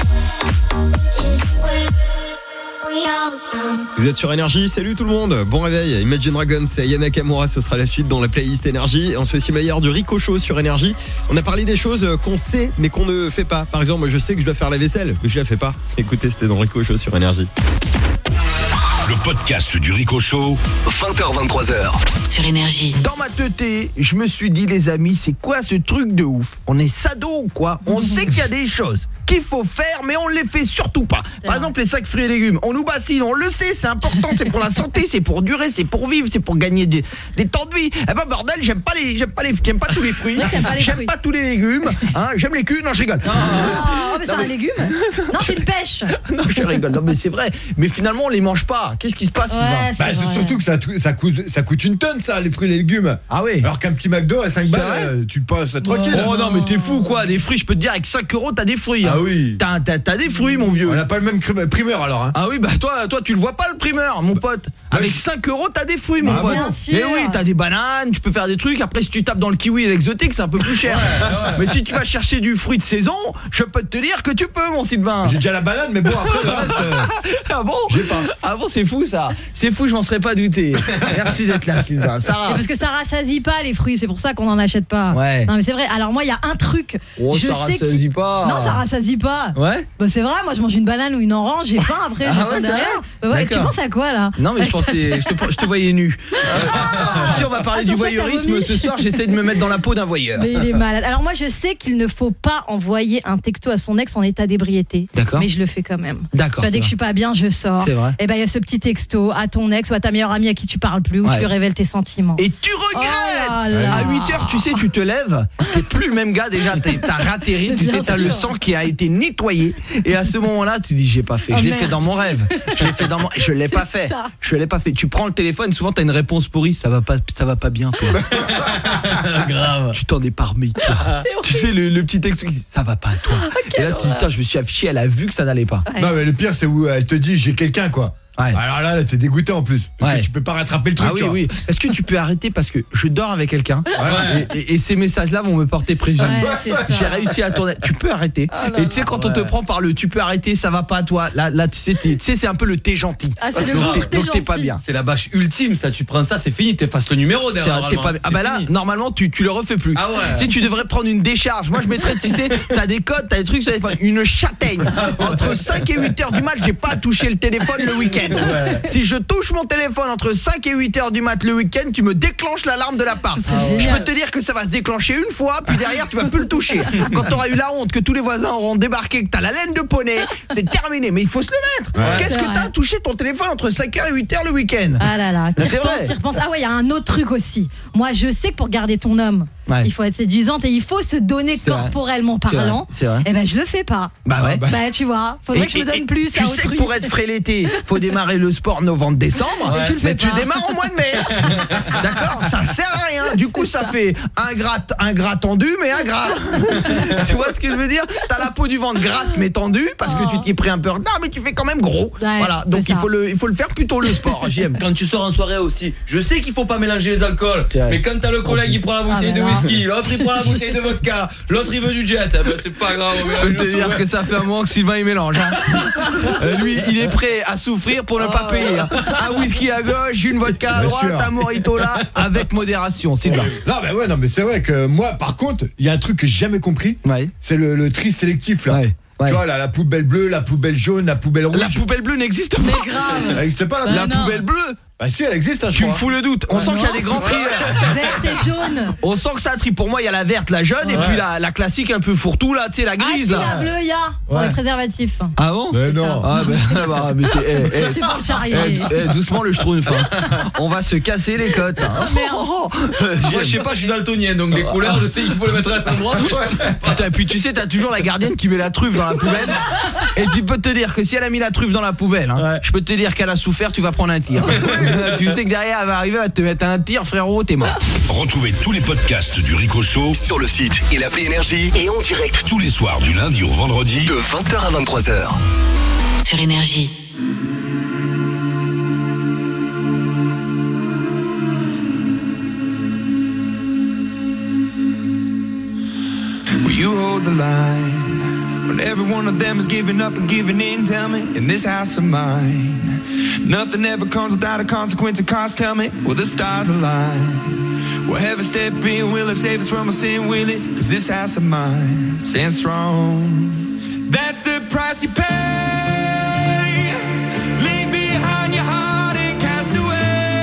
head, is where we all come. Vous êtes sur Énergie, salut tout le monde, bon réveil. Imagine Dragons et Aya Nakamura, ce sera la suite dans la playlist Énergie. Et on se fait aussi meilleur du Rico Show sur Énergie. On a parlé des choses qu'on sait mais qu'on ne fait pas. Par exemple, moi je sais que je dois faire la vaisselle, mais je la fais pas. Écoutez, c'était dans Rico Show sur Énergie. Le podcast du Rico Show, 20h-23h. Sur Énergie. Dans ma teuté, je me suis dit, les amis, c'est quoi ce truc de ouf? On est sado ou quoi? On sait qu'il y a des choses qu'il faut faire, mais on ne les fait surtout pas. Par exemple, les sacs fruits et légumes. On nous bassine, on le sait, c'est important, c'est pour la santé, c'est pour durer, c'est pour vivre, c'est pour gagner des temps de vie. Eh ben bordel, j'aime pas tous les fruits, j'aime pas tous les légumes, hein, j'aime les culs. Non, je rigole. Oh, mais c'est un légume. Non, c'est une pêche. Non, je rigole. Non, mais c'est vrai. Mais finalement, on les mange pas. Qu'est-ce qui se passe, Sylvain? C'est surtout que ça coûte une tonne, ça, les fruits et les légumes. Ah oui. Alors qu'un petit McDo à 5 balles, tu passes tranquille. Oh non, mais t'es fou quoi. Des fruits, je peux te dire, avec 5 € t'as des fruits. Ah oui. T'as des fruits, mon vieux. On n'a pas le même primeur alors. Hein. Ah oui, bah toi tu le vois pas le primeur, mon pote. Avec 5 € t'as des fruits, mon pote. Bien sûr. Mais oui, t'as des bananes, tu peux faire des trucs. Après, si tu tapes dans le kiwi et l'exotique, c'est un peu plus cher. Mais si tu vas chercher du fruit de saison, je peux te dire que tu peux, mon Sylvain. J'ai déjà la banane, mais bon, après le reste. Ah bon? J'ai pas. Ah bon, c'est fou ça. C'est fou, je m'en serais pas douté. Merci d'être là, Sylvain. Sarah. Parce que ça rassasie pas les fruits, c'est pour ça qu'on en achète pas. Ouais. Non mais c'est vrai. Alors moi il y a un truc. Oh, je ça sais rassasie pas. Non, ça rassasie pas. Ouais. Bah c'est vrai, moi je mange une banane ou une orange, j'ai faim après, j'ai faim derrière. Bah ouais, tu penses à quoi là? Non mais je te voyais nu. Tu sais, on va parler du voyeurisme ce soir, j'essaie de me mettre dans la peau d'un voyeur. Mais il est malade. Alors moi je sais qu'il ne faut pas envoyer un texto à son ex en état d'ébriété. D'accord. Mais je le fais quand même. D'accord. Dès que je suis pas bien, je sors. C'est vrai. Et ben il y a ce petit texto à ton ex ou à ta meilleure amie à qui tu parles plus, où tu lui révèles tes sentiments. Et tu regrettes. Oh là là. À 8h, tu sais, tu te lèves, t'es plus le même gars déjà, t'as ratterri, tu sais, t'as le sang qui a été nettoyé. Et à ce moment-là, tu dis j'ai pas fait, je l'ai fait dans mon rêve. Je l'ai pas fait. Je l'ai pas fait. Tu prends le téléphone, souvent t'as une réponse pourrie, ça va pas bien toi. Grave. Tu t'en es parmi toi. Tu sais le petit texte qui dit ça va pas toi. Et là tu dis putain, je me suis affiché, elle a vu que ça n'allait pas. Ouais. Non mais le pire c'est où elle te dit j'ai quelqu'un quoi. Ouais. Alors là t'es dégoûté en plus parce que tu peux pas rattraper le truc. Ah oui oui. Est-ce que tu peux arrêter parce que je dors avec quelqu'un et ces messages là vont me porter préjudice. J'ai réussi à tourner. Tu peux arrêter. Et tu sais quand on te prend par le tu peux arrêter, ça va pas à toi. Là tu sais c'est un peu le t'es gentil. Ah c'est le donc t'es pas bien. C'est la bâche ultime ça, tu prends ça, c'est fini, t'effaces le numéro derrière. Ah bah là normalement tu le refais plus. Ah ouais. Tu sais tu devrais prendre une décharge. Moi je mettrais tu sais t'as des codes, t'as des trucs sur les téléphones, une châtaigne. Entre 5 et 8h du mat, j'ai pas touché le téléphone le week-end. Si je touche mon téléphone entre 5 et 8h du mat le week-end, tu me déclenches l'alarme de l'appart. Je peux te dire que ça va se déclencher une fois, puis derrière tu vas plus le toucher. Quand t'auras eu la honte que tous les voisins auront débarqué, que t'as la laine de poney, c'est terminé. Mais il faut se le mettre. Qu'est-ce que t'as touché ton téléphone entre 5h et 8h le week-end? Ah là là, t'y repenses. Ah ouais, il y a un autre truc aussi. Moi je sais que pour garder ton homme, il faut être séduisante et il faut se donner corporellement parlant. C'est vrai. Et ben je le fais pas. Bah ouais. Bah tu vois, faudrait que je me donne plus à tu autrui. sais que pour être frais l'été, faut démarrer le sport novembre-décembre. Mais tu le fais mais tu démarres au mois de mai. D'accord, ça sert à rien. rien. Du coup, ça fait un gras tendu, mais un gras. Tu vois ce que je veux dire? T'as la peau du ventre grasse mais tendue parce que tu t'y es pris un peu en retard, mais tu fais quand même gros. Ouais, voilà, donc il faut le faire plutôt le sport. JM. Quand tu sors en soirée aussi, je sais qu'il faut pas mélanger les alcools, mais quand t'as le collègue qui prend la bouteille de whisky, l'autre il prend la bouteille de vodka, l'autre il veut du jet, ben c'est pas grave. Je peux te dire que ça fait un moment que Sylvain il mélange. Lui, il est prêt à souffrir pour ne pas payer. Un whisky à gauche, une vodka à droite, un mojito là, avec modération, Sylvain. Non mais ouais, non mais c'est vrai que moi, par contre, il y a un truc que j'ai jamais compris. C'est le tri sélectif là. Tu vois là, la poubelle bleue, la poubelle jaune, la poubelle rouge. La poubelle bleue n'existe pas. Mais grave. Elle n'existe pas la poubelle bleue. Bah si, elle existe, je Tu me fous le doute. On sent qu'il y a des grands trieurs. Verte et jaune. On sent que ça trie. Pour moi, il y a la verte, la jaune et puis la classique un peu fourre-tout là, tu sais, la grise. Ah si, la bleue, il y a pour les préservatifs. Ah bon? Mais non. Ah ben ça va, mais c'est pour le charrier. Doucement le schtroumpf. On va se casser les côtes. Moi je sais pas, je suis daltonien donc les couleurs, je sais qu'il faut les mettre à l'endroit. Putain, puis tu sais, t'as toujours la gardienne qui met la truffe dans la poubelle. Et tu peux te dire que si elle a mis la truffe dans la poubelle, je peux te dire qu'elle a souffert, tu vas prendre un tir. Tu sais que derrière elle va arriver à te mettre un tir, frérot, t'es mort. Retrouvez tous les podcasts du Rico Show sur le site et l'appli Énergie et en direct tous les soirs du lundi au vendredi de 20h à 23h. Sur Énergie. Will you hold the line when every one of them is giving up and giving in? Tell me, in this house of mine, nothing ever comes without a consequence and cost. Tell me, will the stars align? Will heaven step in? Will it save us from our sin? Will it? Cause this house of mine stands strong. That's the price you pay. Leave behind your heart and cast away.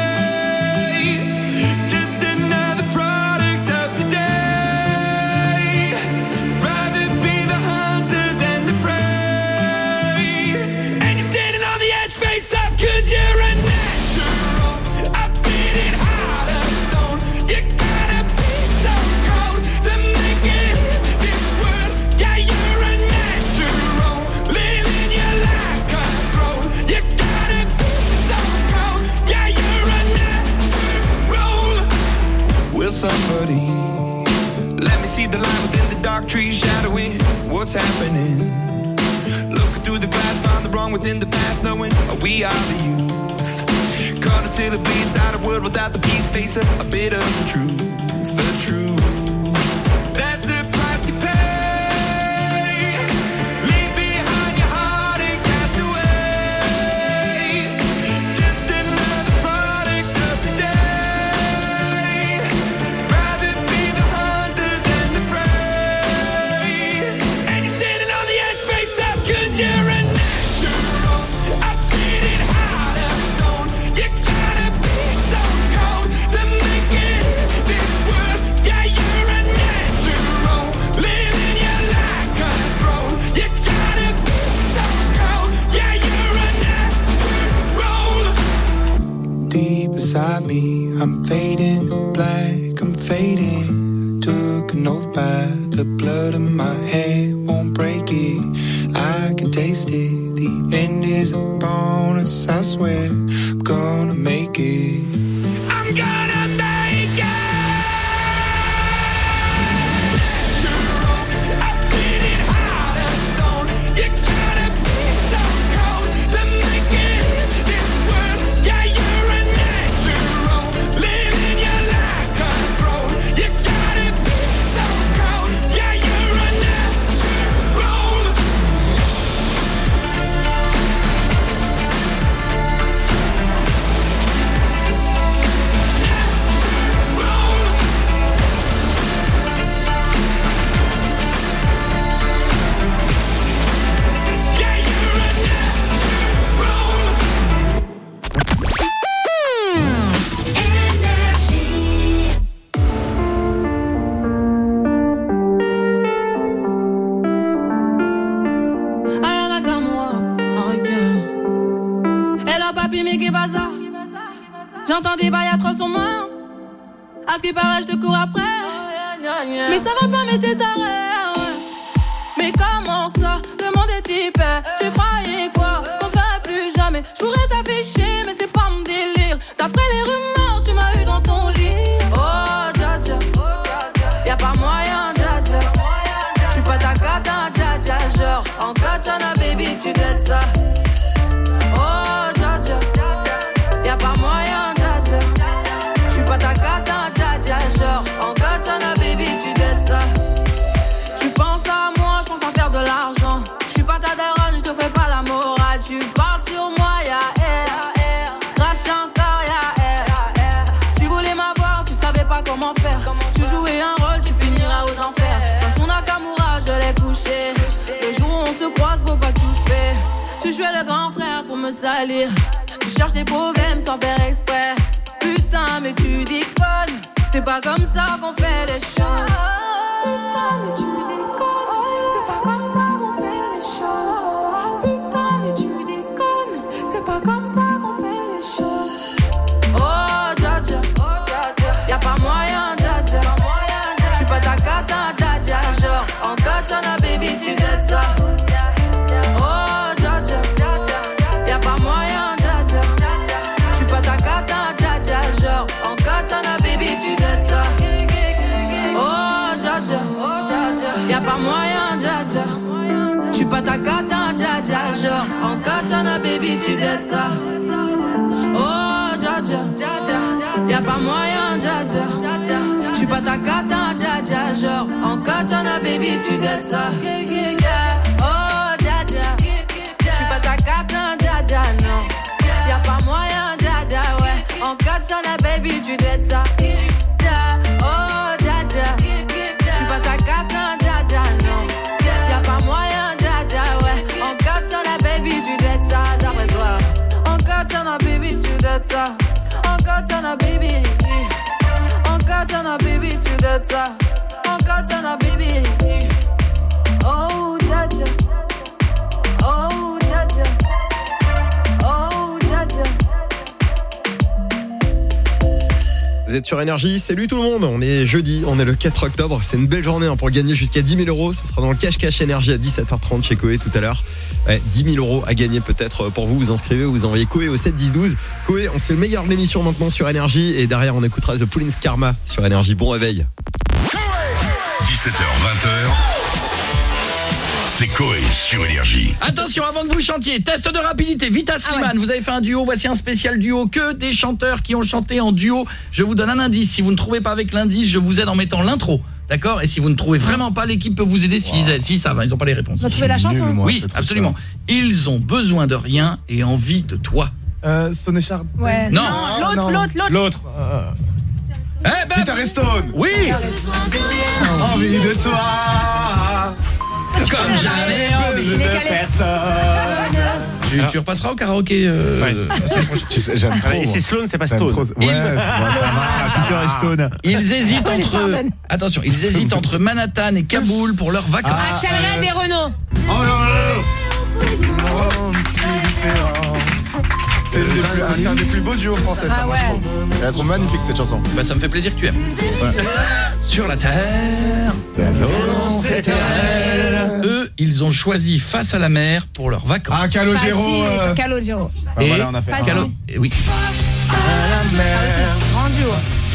Just another product of today. Rather be the hunter than the prey. And you're standing on the edge, face up, cause you're a natural. I beat it hard as stone. You gotta be so cold to make it this world. Yeah, you're a natural. Living your life control. You gotta be so cold. Yeah, you're a natural. Will somebody let me see the light within the dark trees shadowing what's happening? Looking through the glass, find the wrong within the past, knowing we are the youth. Caught until it bleeds out a world without the peace, face a bit of the truth, the truth. That's the price you pay. Leave behind your heart and cast away. Just another product of today. Rather be the hunter than the prey. And you're standing on the edge, face up, cause you're a natural. I beat it hard as stone. You gotta be so cold to make it this world. Yeah, you're a natural. Living your life control. You gotta be so cold. Yeah, you're a natural. Deep inside me, I'm fading black, I'm fading. Took an oath by the blood in my head, won't break it. I can taste it. The end is upon us, I swear. I'm gonna make it. I'm gonna make it. I beat it hard as stone. You gotta be so cold to make it this world. Yeah, you're a natural. Living your life control. You gotta be so cold. Yeah, you're a natural. Ayana comme moi, en requin. Hello papi, mais qu'est bazar? J'entends des bails à 300 mains. À ce qui paraît, je te cours après. Mais ça va pas, mais t'es taré. Mais comment ça? Le monde est type. Tu croyais quoi? Qu'on se verrait plus jamais. Je pourrais t'afficher, mais c'est pas mon délire. D'après les rumeurs, tu m'as eu dans ton lit. Oh, katana, baby, tu dettes ça. Oh, dja dja, y'a pas moyen, dja dja. J'suis pas ta katana, dja dja. Genre, en katana, baby, tu dettes ça. Tu penses à moi, j'pense à faire de l'argent. J'suis pas ta daronne, j'te fais pas la morale. Tu parles sur moi, y'a air. Crache encore, y'a air. Tu voulais m'avoir, tu savais pas comment faire. Tu jouais un rôle, tu finiras aux enfers. Dans son Nakamura, je l'ai couché. Le jour où on se croise, faut pas tout faire. Tu jouais le grand frère pour me salir. Tu cherches des problèmes sans faire exprès. Putain, mais tu déconnes. C'est pas comme ça qu'on fait les choses. Putain, mais tu déconnes. C'est pas comme ça qu'on fait les choses. Putain, mais tu déconnes. C'est pas comme ça qu'on fait les choses. Oh, dja dja, y'a pas moyen, dja dja. J'suis pas ta katana, dja dja. Genre, en katana, baby, tu dettes ça. Oh, dja dja, y'a pas moyen, dja dja. J'suis pas ta katana, dja dja. Genre, en katana, baby, tu dettes ça. Oh, dja dja, y'a pas moyen, dja dja. J'suis pas ta katana, dja dja. Genre, en katana, baby, tu dettes ça. Oh, dja dja, y'a pas moyen, dja dja. J'suis pas ta katana, dja dja. Genre, en katana, baby, tu dettes ça. Oh, dja dja, j'suis pas ta katana, dja dja, non. Y'a pas moyen, dja dja, ouais. En katana, baby, tu dettes ça. Oh, dja dja, j'suis pas ta katana, dja dja, non. Y'a pas moyen, dja dja, ouais. En katana, baby, tu dettes ça, d'après toi. En katana, baby, tu dettes ça. En katana, baby. En katana, baby, tu dettes ça. En katana, baby. Oh, dja dja. Oh, dja dja. Oh, dja dja. Vous êtes sur Énergie, salut tout le monde, on est jeudi, on est le 4 octobre, c'est une belle journée pour gagner jusqu'à 10 000 euros, ce sera dans le cache-cache Énergie à 17h30 chez Koé tout à l'heure. 10 000 euros à gagner peut-être pour vous, vous inscrivez, vous envoyez Koé au 7 10 12. Koé, on se fait le meilleur de l'émission maintenant sur Énergie et derrière on écoutera The Police Karma sur Énergie, bon réveil. 17h, 20h. C'est Koé sur Énergie. Attention, avant que vous chantiez, test de rapidité, Vita Slimane, vous avez fait un duo, voici un spécial duo, que des chanteurs qui ont chanté en duo. Je vous donne un indice, si vous ne trouvez pas avec l'indice, je vous aide en mettant l'intro. D'accord? Et si vous ne trouvez vraiment pas, l'équipe peut vous aider si ça va, ils n'ont pas les réponses. On va trouver la chanson. Oui, absolument. Ils ont besoin de rien et envie de toi. Stone et Chard. Ouais. Non. L'autre. Peter et Stone. Oui. Envie de toi. Comme jamais envie de personne. Tu repasseras au karaoké J'aime trop. Et c'est Sloan, c'est pas Stone. Ouais, ça marche. Peter et Stone. Ils hésitent entre attention, ils hésitent entre Manhattan et Kaboul pour leurs vacances. Axel Red et Renaud. Oh non, c'est différent. C'est un des plus beaux duos français, ça, moi, je trouve. Elle est trop magnifique, cette chanson. Bah, ça me fait plaisir que tu aimes. Ouais. Sur la terre, l'annonce éternelle. Eux, ils ont choisi Face à la mer pour leurs vacances. Ah, Calogero. Calogero. Ah, voilà, on a fait oui. à la mer. Grand duo.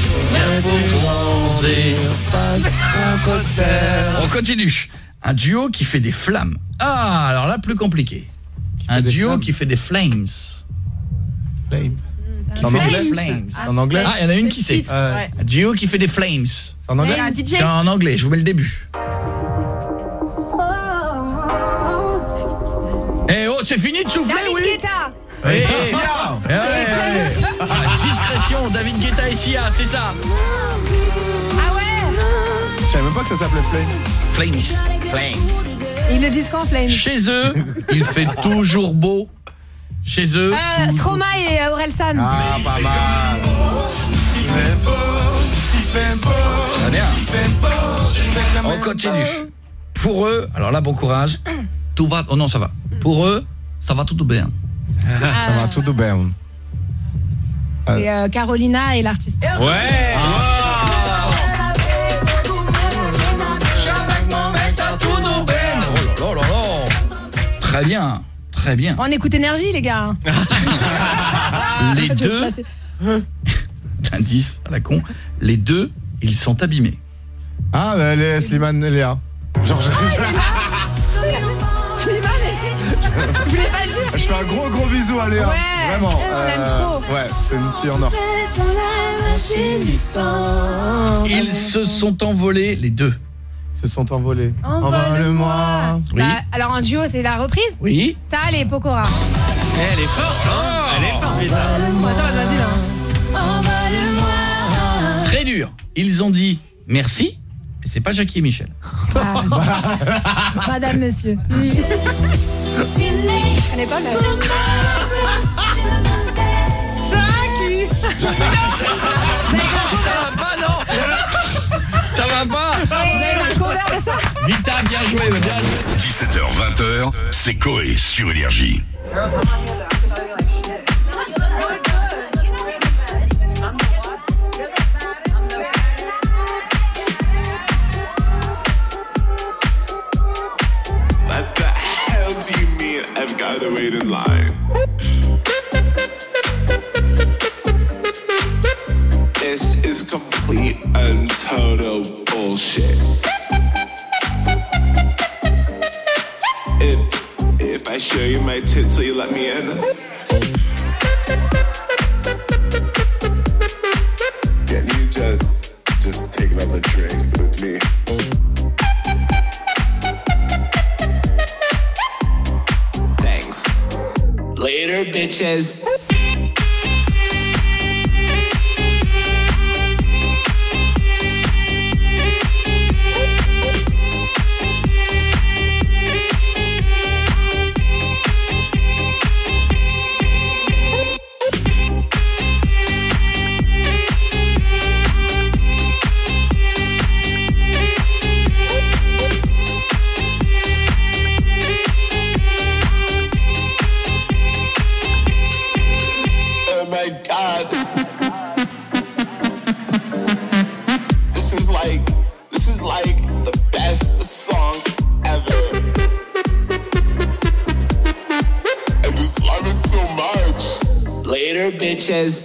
Face contre terre. On continue. Un duo qui fait des flammes. Ah, alors là, plus compliqué. Un duo qui fait des flames. En anglais. En anglais. Ah, il y en a une qui sait. Un duo qui fait des flames. C'est en anglais. C'est en anglais, je vous mets le début. Eh oh, c'est fini de souffler, oui. David Guetta. Discrétion, David Guetta et Sia, c'est ça. Ah ouais. Je savais même pas que ça s'appelait Flames. Ils le disent quand Flames. Chez eux, il fait toujours beau. Chez eux. Stromae et Orelsan. Ah, pas mal. Il fait beau. Très bien. On continue. Pour eux, alors là, bon courage. Tout va. Oh non, ça va. Pour eux, ça va tout bien. Ça va tout bien. C'est Carolina et l'artiste. Ouais. Oh là là. Très bien. Très bien. On écoute Énergie, les gars. Les deux. L'indice à la con. Les deux, ils sont abîmés. Ah, bah, Slimane et Léa. Genre, Vous voulez pas le dire? Je fais un gros bisou à Léa. Ouais, vraiment. on l'aime trop. Ouais, c'est une fille en or. Ils se sont envolés, les deux. Se sont envolés. Envole-moi. Oui. Bah, alors un duo, c'est la reprise? Oui. Tal et Pokora. Elle est forte, hein. Elle est forte, putain. Ouais, ça va, vas-y là. Envole-moi. Très dur. Ils ont dit merci, mais c'est pas Jackie et Michel. Madame, monsieur. Elle est pas là. Jackie. Ça va pas, non. Ça va pas. Vous avez un cover de ça? Vita, bien joué. 17h, 20h, c'est Coé sur Énergie. What the hell do you mean I've got to wait in line? This is complete and total bullshit. If I show you my tits, will you let me in? Can you just take another drink with me? Thanks. Later, bitches. This is like the best song ever. I just love it so much. Later, bitches.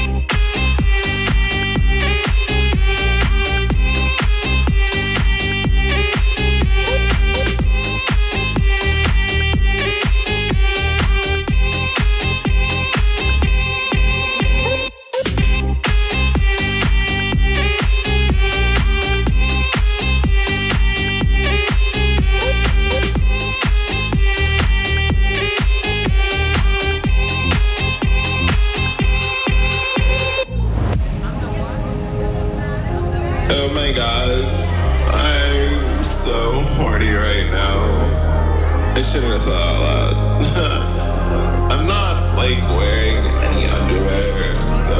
Oh my god, I'm so horny right now. I shouldn't have said that out loud. I'm not like wearing any underwear, so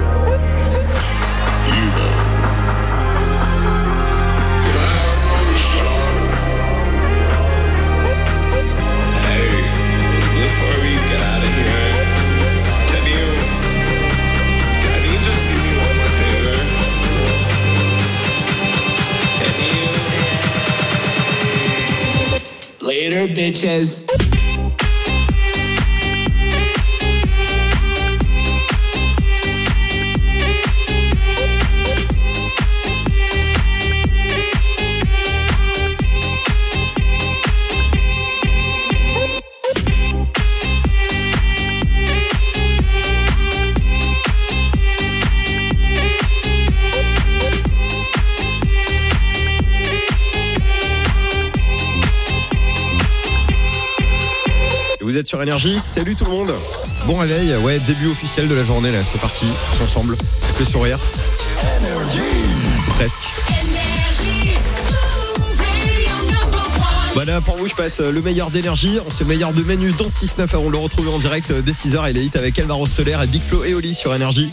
you know. Did I have another shot? Hey, before we get out of here, can you just do me one more favor? Later, bitches. Vous êtes sur Énergie, salut tout le monde. Bon réveil, ouais, début officiel de la journée là, c'est parti, ensemble, avec le sourire. Presque. Voilà, pour vous je passe le meilleur d'énergie, on se le meilleur de Manu dans 6-9 avant de le retrouver en direct dès 6h. Il est hit avec Alvaro Soler et Big Flo et Oli sur Énergie.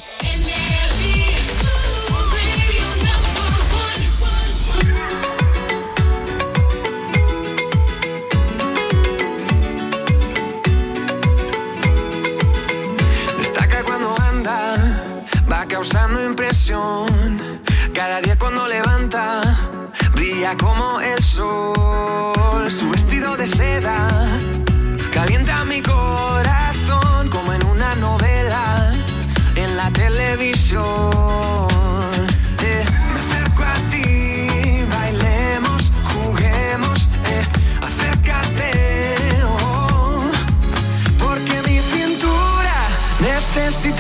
Causando impresión, cada día cuando levanta, brilla como el sol, su vestido de seda, calienta mi corazón como en una novela, en la televisión, me acerco a ti, bailemos, juguemos, acércate, oh,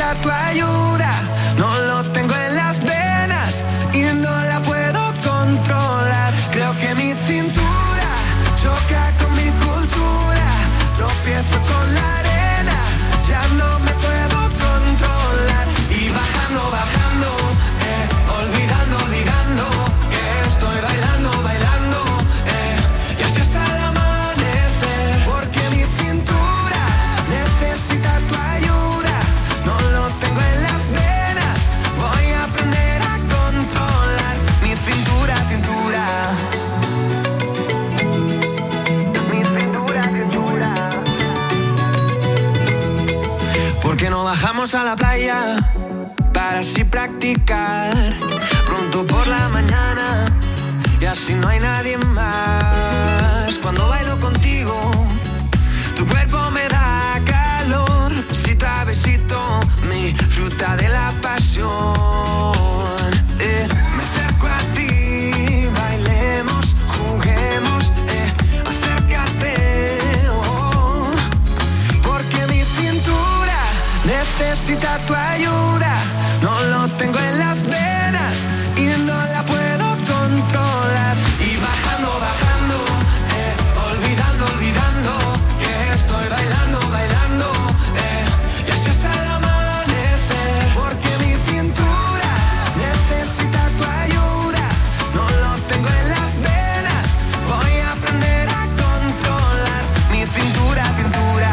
necesita tu ayuda. No lo tengo en las venas y no la puedo controlar. Creo que mi cintura choca con mi cultura. Tropiezo con la arena, ya no me puedo controlar. Y bajando, bajando, olvidando, olvidando que estoy bailando, bailando, y así hasta el amanecer. Porque mi cintura necesita tu ayuda. No lo tengo en las venas, voy a aprender a controlar mi cintura, cintura. Mi cintura, cintura. ¿Por qué no bajamos a la playa para así practicar pronto por la mañana y así no hay nadie más? Cuando bailo contigo, tu cuerpo me da calor, besito a besito, mi fruta de la pasión. Me acerco a ti, bailemos, juguemos, acércate, oh, porque mi cintura necesita tu ayuda. No lo tengo en las venas y no la puedo controlar. Y bajando, bajando, olvidando, olvidando que estoy bailando, bailando, y así hasta el amanecer. Porque mi cintura necesita tu ayuda. No lo tengo en las venas, voy a aprender a controlar mi cintura, cintura.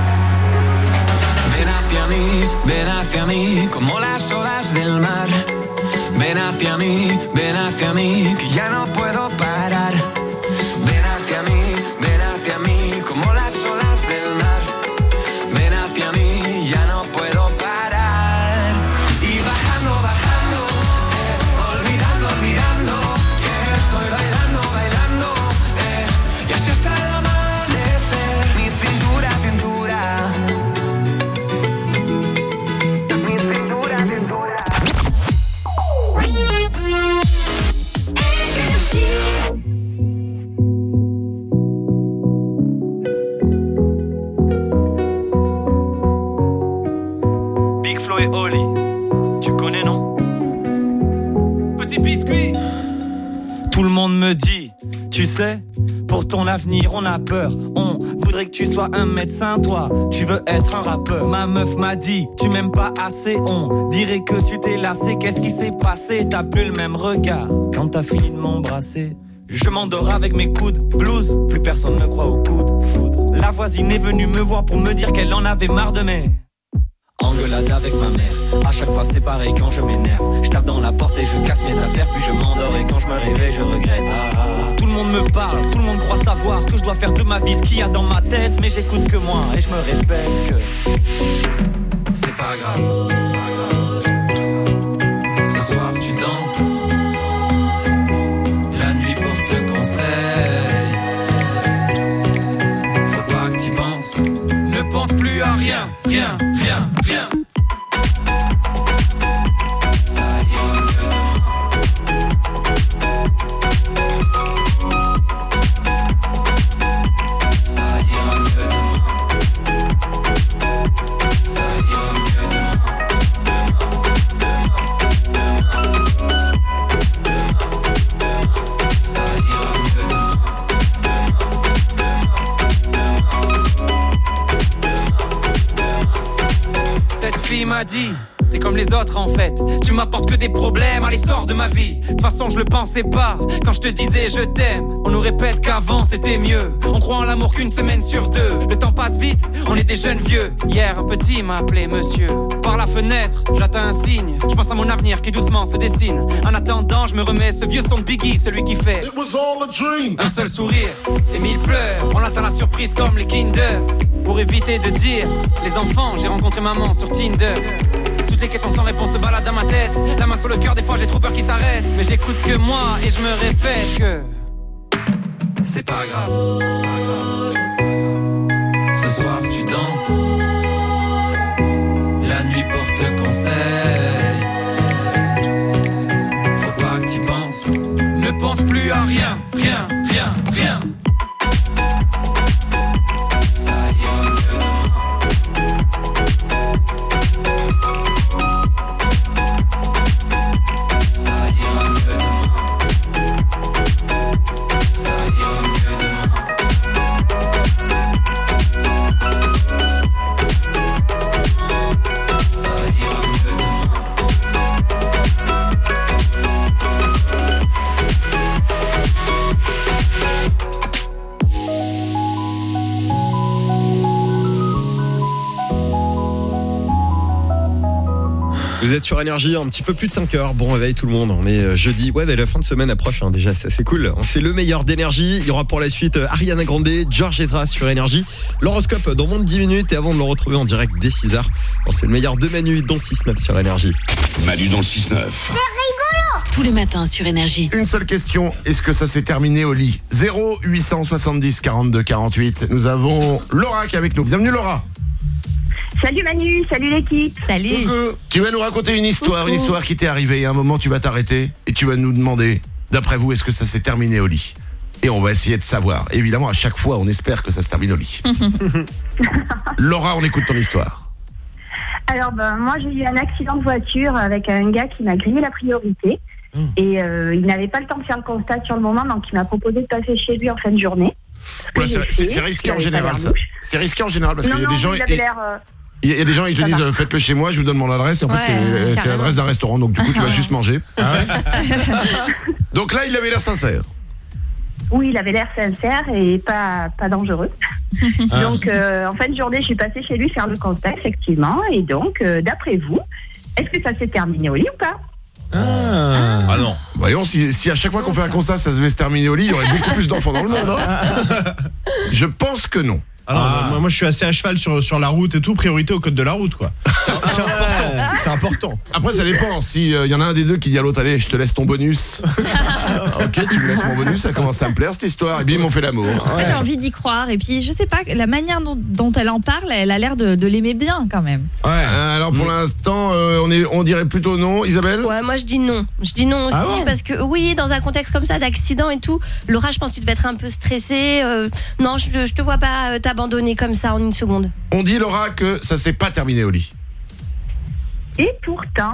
Ven hacia mí, como las olas del mar. Ven hacia mí, que ya no puedo parar. Ven hacia mí, como las olas del mar. Ven hacia mí, ya no puedo parar. Y bajando, bajando, olvidando, olvidando que estoy bailando, bailando, y así hasta el amanecer. Mi cintura, cintura. Big Flo et Oli, tu connais non? Petit biscuit. Tout le monde me dit, tu sais, pour ton avenir on a peur. On voudrait que tu sois un médecin, toi, tu veux être un rappeur. Ma meuf m'a dit, tu m'aimes pas assez, on dirait que tu t'es lassé. Qu'est-ce qui s'est passé? T'as plus le même regard quand t'as fini de m'embrasser. Je m'endors avec mes coudes, blues, plus personne ne croit au coup de foudre. La voisine est venue me voir pour me dire qu'elle en avait marre de mes engueulade avec ma mère. À chaque fois c'est pareil quand je m'énerve. Je tape dans la porte et je casse mes affaires, puis je m'endors et quand je me réveille je regrette. Tout le monde me parle, tout le monde croit savoir ce que je dois faire de ma vie, ce qu'il y a dans ma tête, mais j'écoute que moi et je me répète que c'est pas grave. Ce soir tu danses, la nuit porte conseil. Faut pas que t'y penses, ne pense plus à rien, rien, rien, rien. Ça ira mieux demain. Ça ira mieux demain. Ça ira mieux demain. Ça ira mieux demain. Cette fille m'a dit, t'es comme les autres en fait, tu m'apportes que des problèmes, allez sors de ma vie. De toute façon je le pensais pas, quand je te disais je t'aime. On nous répète qu'avant c'était mieux, on croit en l'amour qu'une semaine sur deux. Le temps passe vite, on est des jeunes vieux. Hier un petit m'a appelé monsieur. Par la fenêtre, j'attends un signe, je pense à mon avenir qui doucement se dessine. En attendant je me remets ce vieux son de Biggie, celui qui fait It was all a dream. Un seul sourire, les 1000 pleurs, on attend la surprise comme les Kinder. Pour éviter de dire, les enfants, j'ai rencontré maman sur Tinder. Toutes les questions sans réponse se baladent dans ma tête. La main sur le cœur, des fois j'ai trop peur qu'ils s'arrêtent. Mais j'écoute que moi et je me répète que c'est pas grave. Ce soir tu danses, la nuit porte conseil. Faut pas que t'y penses, ne pense plus à rien, rien, rien, rien. Ça ira mieux demain. Vous êtes sur Énergie, un petit peu plus de 5 heures. Bon réveil tout le monde, on est jeudi. Ouais, la fin de semaine approche déjà, ça c'est cool. On se fait le meilleur d'Énergie. Il y aura pour la suite Ariana Grande, George Ezra sur Énergie. L'horoscope dans moins de 10 minutes et avant de le retrouver en direct dès 6h. On se fait le meilleur de Manu dans 6-9 sur Énergie. Manu dans le 6-9. C'est rigolo. Tous les matins sur Énergie. Une seule question, est-ce que ça s'est terminé au lit? 0870 42 48. Nous avons Laura qui est avec nous. Bienvenue Laura. Salut Manu, salut l'équipe. Salut. Tu vas nous raconter une histoire qui t'est arrivée. Et à un moment, tu vas t'arrêter et tu vas nous demander, d'après vous, est-ce que ça s'est terminé au lit? Et on va essayer de savoir. Évidemment, à chaque fois, on espère que ça se termine au lit. Laura, on écoute ton histoire. Alors, moi, j'ai eu un accident de voiture avec un gars qui m'a grillé la priorité. Et il n'avait pas le temps de faire le constat sur le moment, donc il m'a proposé de passer chez lui en fin de journée. C'est risqué en général, ça. C'est risqué en général parce qu'il y a des gens... Il y a des gens qui te disent faites-le chez moi, je vous donne mon adresse et en fait c'est l'adresse d'un restaurant, donc du coup tu vas juste manger. Ah ouais. Donc là il avait l'air sincère. Oui, il avait l'air sincère et pas dangereux. Donc en fin de journée je suis passée chez lui faire le constat effectivement et donc d'après vous, est-ce que ça s'est terminé au lit ou pas? Ah non. Voyons, si à chaque fois qu'on fait un constat ça devait se terminer au lit, il y aurait beaucoup plus d'enfants dans le monde. Hein. Je pense que non. Alors, moi je suis assez à cheval sur la route et tout, priorité au code de la route quoi. C'est important, c'est important. Après ça dépend, si y en a un des deux qui dit à l'autre allez je te laisse ton bonus. Ok, tu me laisses mon bonus, ça commence à me plaire cette histoire et bim on fait l'amour. Ouais. J'ai envie d'y croire et puis je sais pas, la manière dont elle en parle, elle a l'air de l'aimer bien quand même. Ouais. Alors pour l'instant on dirait plutôt non. Isabelle? Ouais, moi je dis non. Je dis non aussi parce que oui, dans un contexte comme ça d'accident et tout, Laura je pense que tu devais être un peu stressée. Non, je te vois pas t'abandonner comme ça en une seconde. On dit Laura que ça s'est pas terminé au lit. Et pourtant...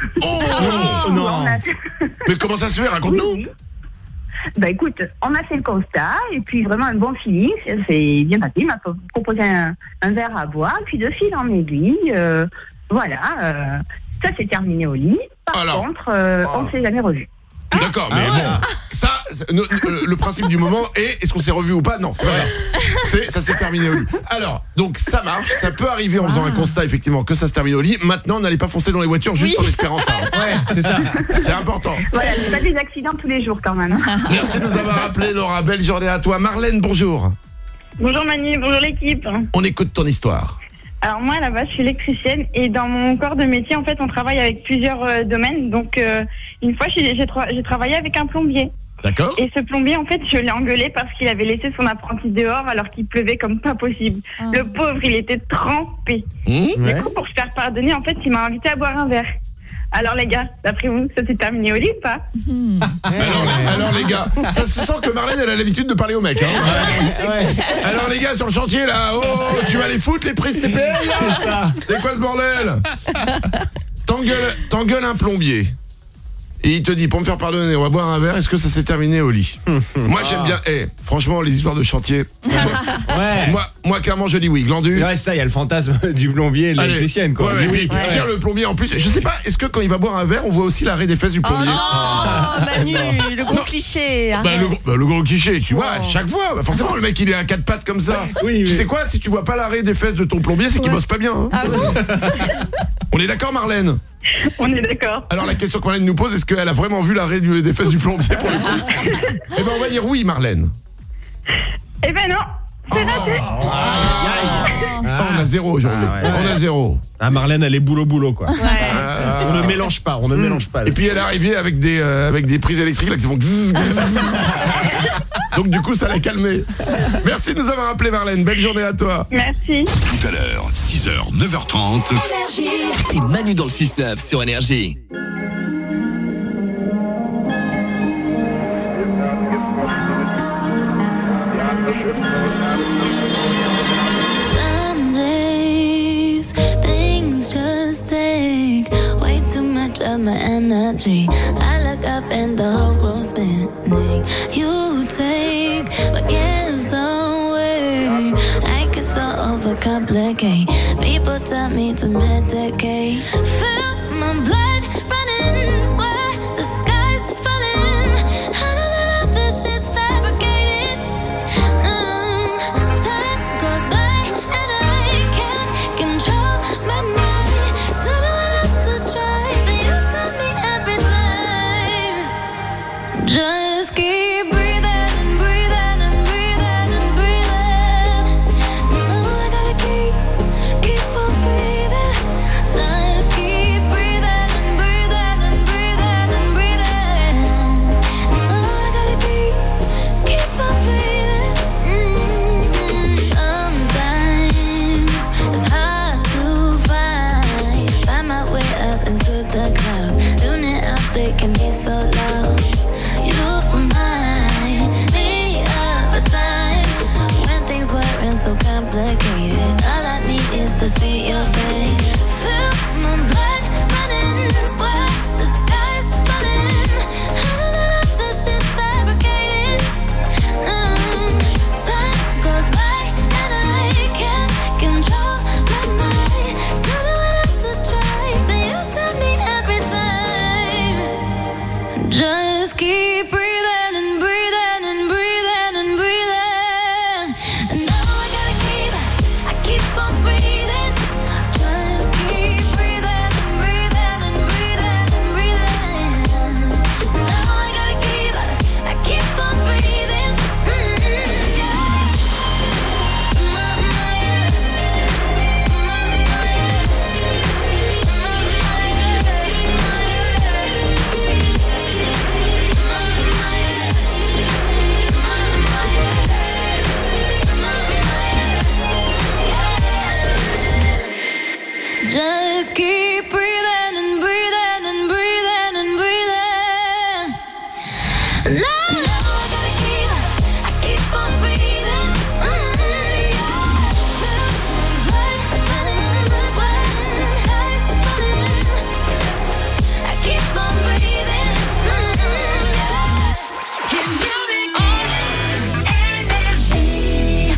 non. Mais comment ça se fait? Raconte-nous. Oui. Bah écoute, on a fait le constat et puis vraiment un bon feeling, c'est bien passé. Il m'a proposé un verre à boire, puis de fil en aiguille, ça s'est terminé au lit. Par contre, on ne s'est jamais revu. D'accord, mais bon, ça, le principe du moment est, est-ce qu'on s'est revu ou pas? Non, c'est pas grave. Ça s'est terminé au lit. Alors, donc ça marche, ça peut arriver en faisant un constat effectivement que ça se termine au lit. Maintenant, n'allez pas foncer dans les voitures juste en espérant ça. Ouais, c'est ça. C'est important. Voilà, c'est pas des accidents tous les jours quand même. Merci de nous avoir appelé Laura, belle journée à toi. Marlène, bonjour. Bonjour Manu, bonjour l'équipe. On écoute ton histoire. Alors moi à la base je suis électricienne et dans mon corps de métier en fait on travaille avec plusieurs domaines. Donc une fois j'ai travaillé avec un plombier. D'accord. Et ce plombier en fait je l'ai engueulé parce qu'il avait laissé son apprenti dehors alors qu'il pleuvait comme pas possible. Le pauvre il était trempé. Du coup pour se faire pardonner en fait il m'a invité à boire un verre. Alors les gars, d'après vous, ça s'est terminé au lit ou pas? Alors les gars, ça se sent que Marlène elle a l'habitude de parler aux mecs hein. Alors les gars sur le chantier là, tu vas les foutre les prises CPL là? C'est ça. C'est quoi ce bordel? T'engueules un plombier et il te dit pour me faire pardonner on va boire un verre, est-ce que ça s'est terminé au lit? Moi j'aime bien, franchement les histoires de chantier. Moi clairement je dis oui, Glandu. Ouais, ça, il y a le fantasme du plombier et de l'électricienne quoi. Oui. Dire le plombier en plus, je sais pas, est-ce que quand il va boire un verre on voit aussi l'arrêt des fesses du plombier? Manu, le gros cliché. Le gros cliché, tu vois, à chaque fois, forcément le mec il est à quatre pattes comme ça. Tu sais quoi, si tu vois pas l'arrêt des fesses de ton plombier, c'est qu'il bosse pas bien hein. On est d'accord Marlène? On est d'accord. Alors la question que Marlène nous pose, est-ce qu'elle a vraiment vu l'arrêt des fesses du plombier pour le coup? Eh ben on va dire oui Marlène. Eh ben non, c'est raté. On a zéro aujourd'hui. On a zéro. Ah Marlène elle est boulot quoi. On ne mélange pas, Et puis elle est arrivée avec des prises électriques là qui font donc du coup ça l'a calmé. Merci de nous avoir appelé Marlène, belle journée à toi. Merci. Tout à l'heure, 6h, 9h30. C'est Manu dans le 6-9 sur Énergie. Some days things just take way too much of my energy. I look up and the whole room's spinning. You take my cares away. I get so overcomplicate. People tell me to medicate. Feel my blood running, swear the sky's falling. I know that all this shit's fabricated. Time goes by and I can't control my mind. Don't know what else to try. they can be so loud. You remind me of a time when things weren't so complicated. All I need is to see your face. Feel my blood running, sweat, the sky's falling. All of this shit's fabricated. Time goes by and I can't control my mind. Don't know what else to try, but you tell me every time. Just keep breathing and breathing and breathing and breathing. And now I gotta I keep on breathing. Just keep breathing and breathing and breathing and breathing. Now I gotta I keep on breathing. Just keep breathing and breathing and breathing and breathing. No, I keep on breathing. I keep on breathing. Hit music on energy.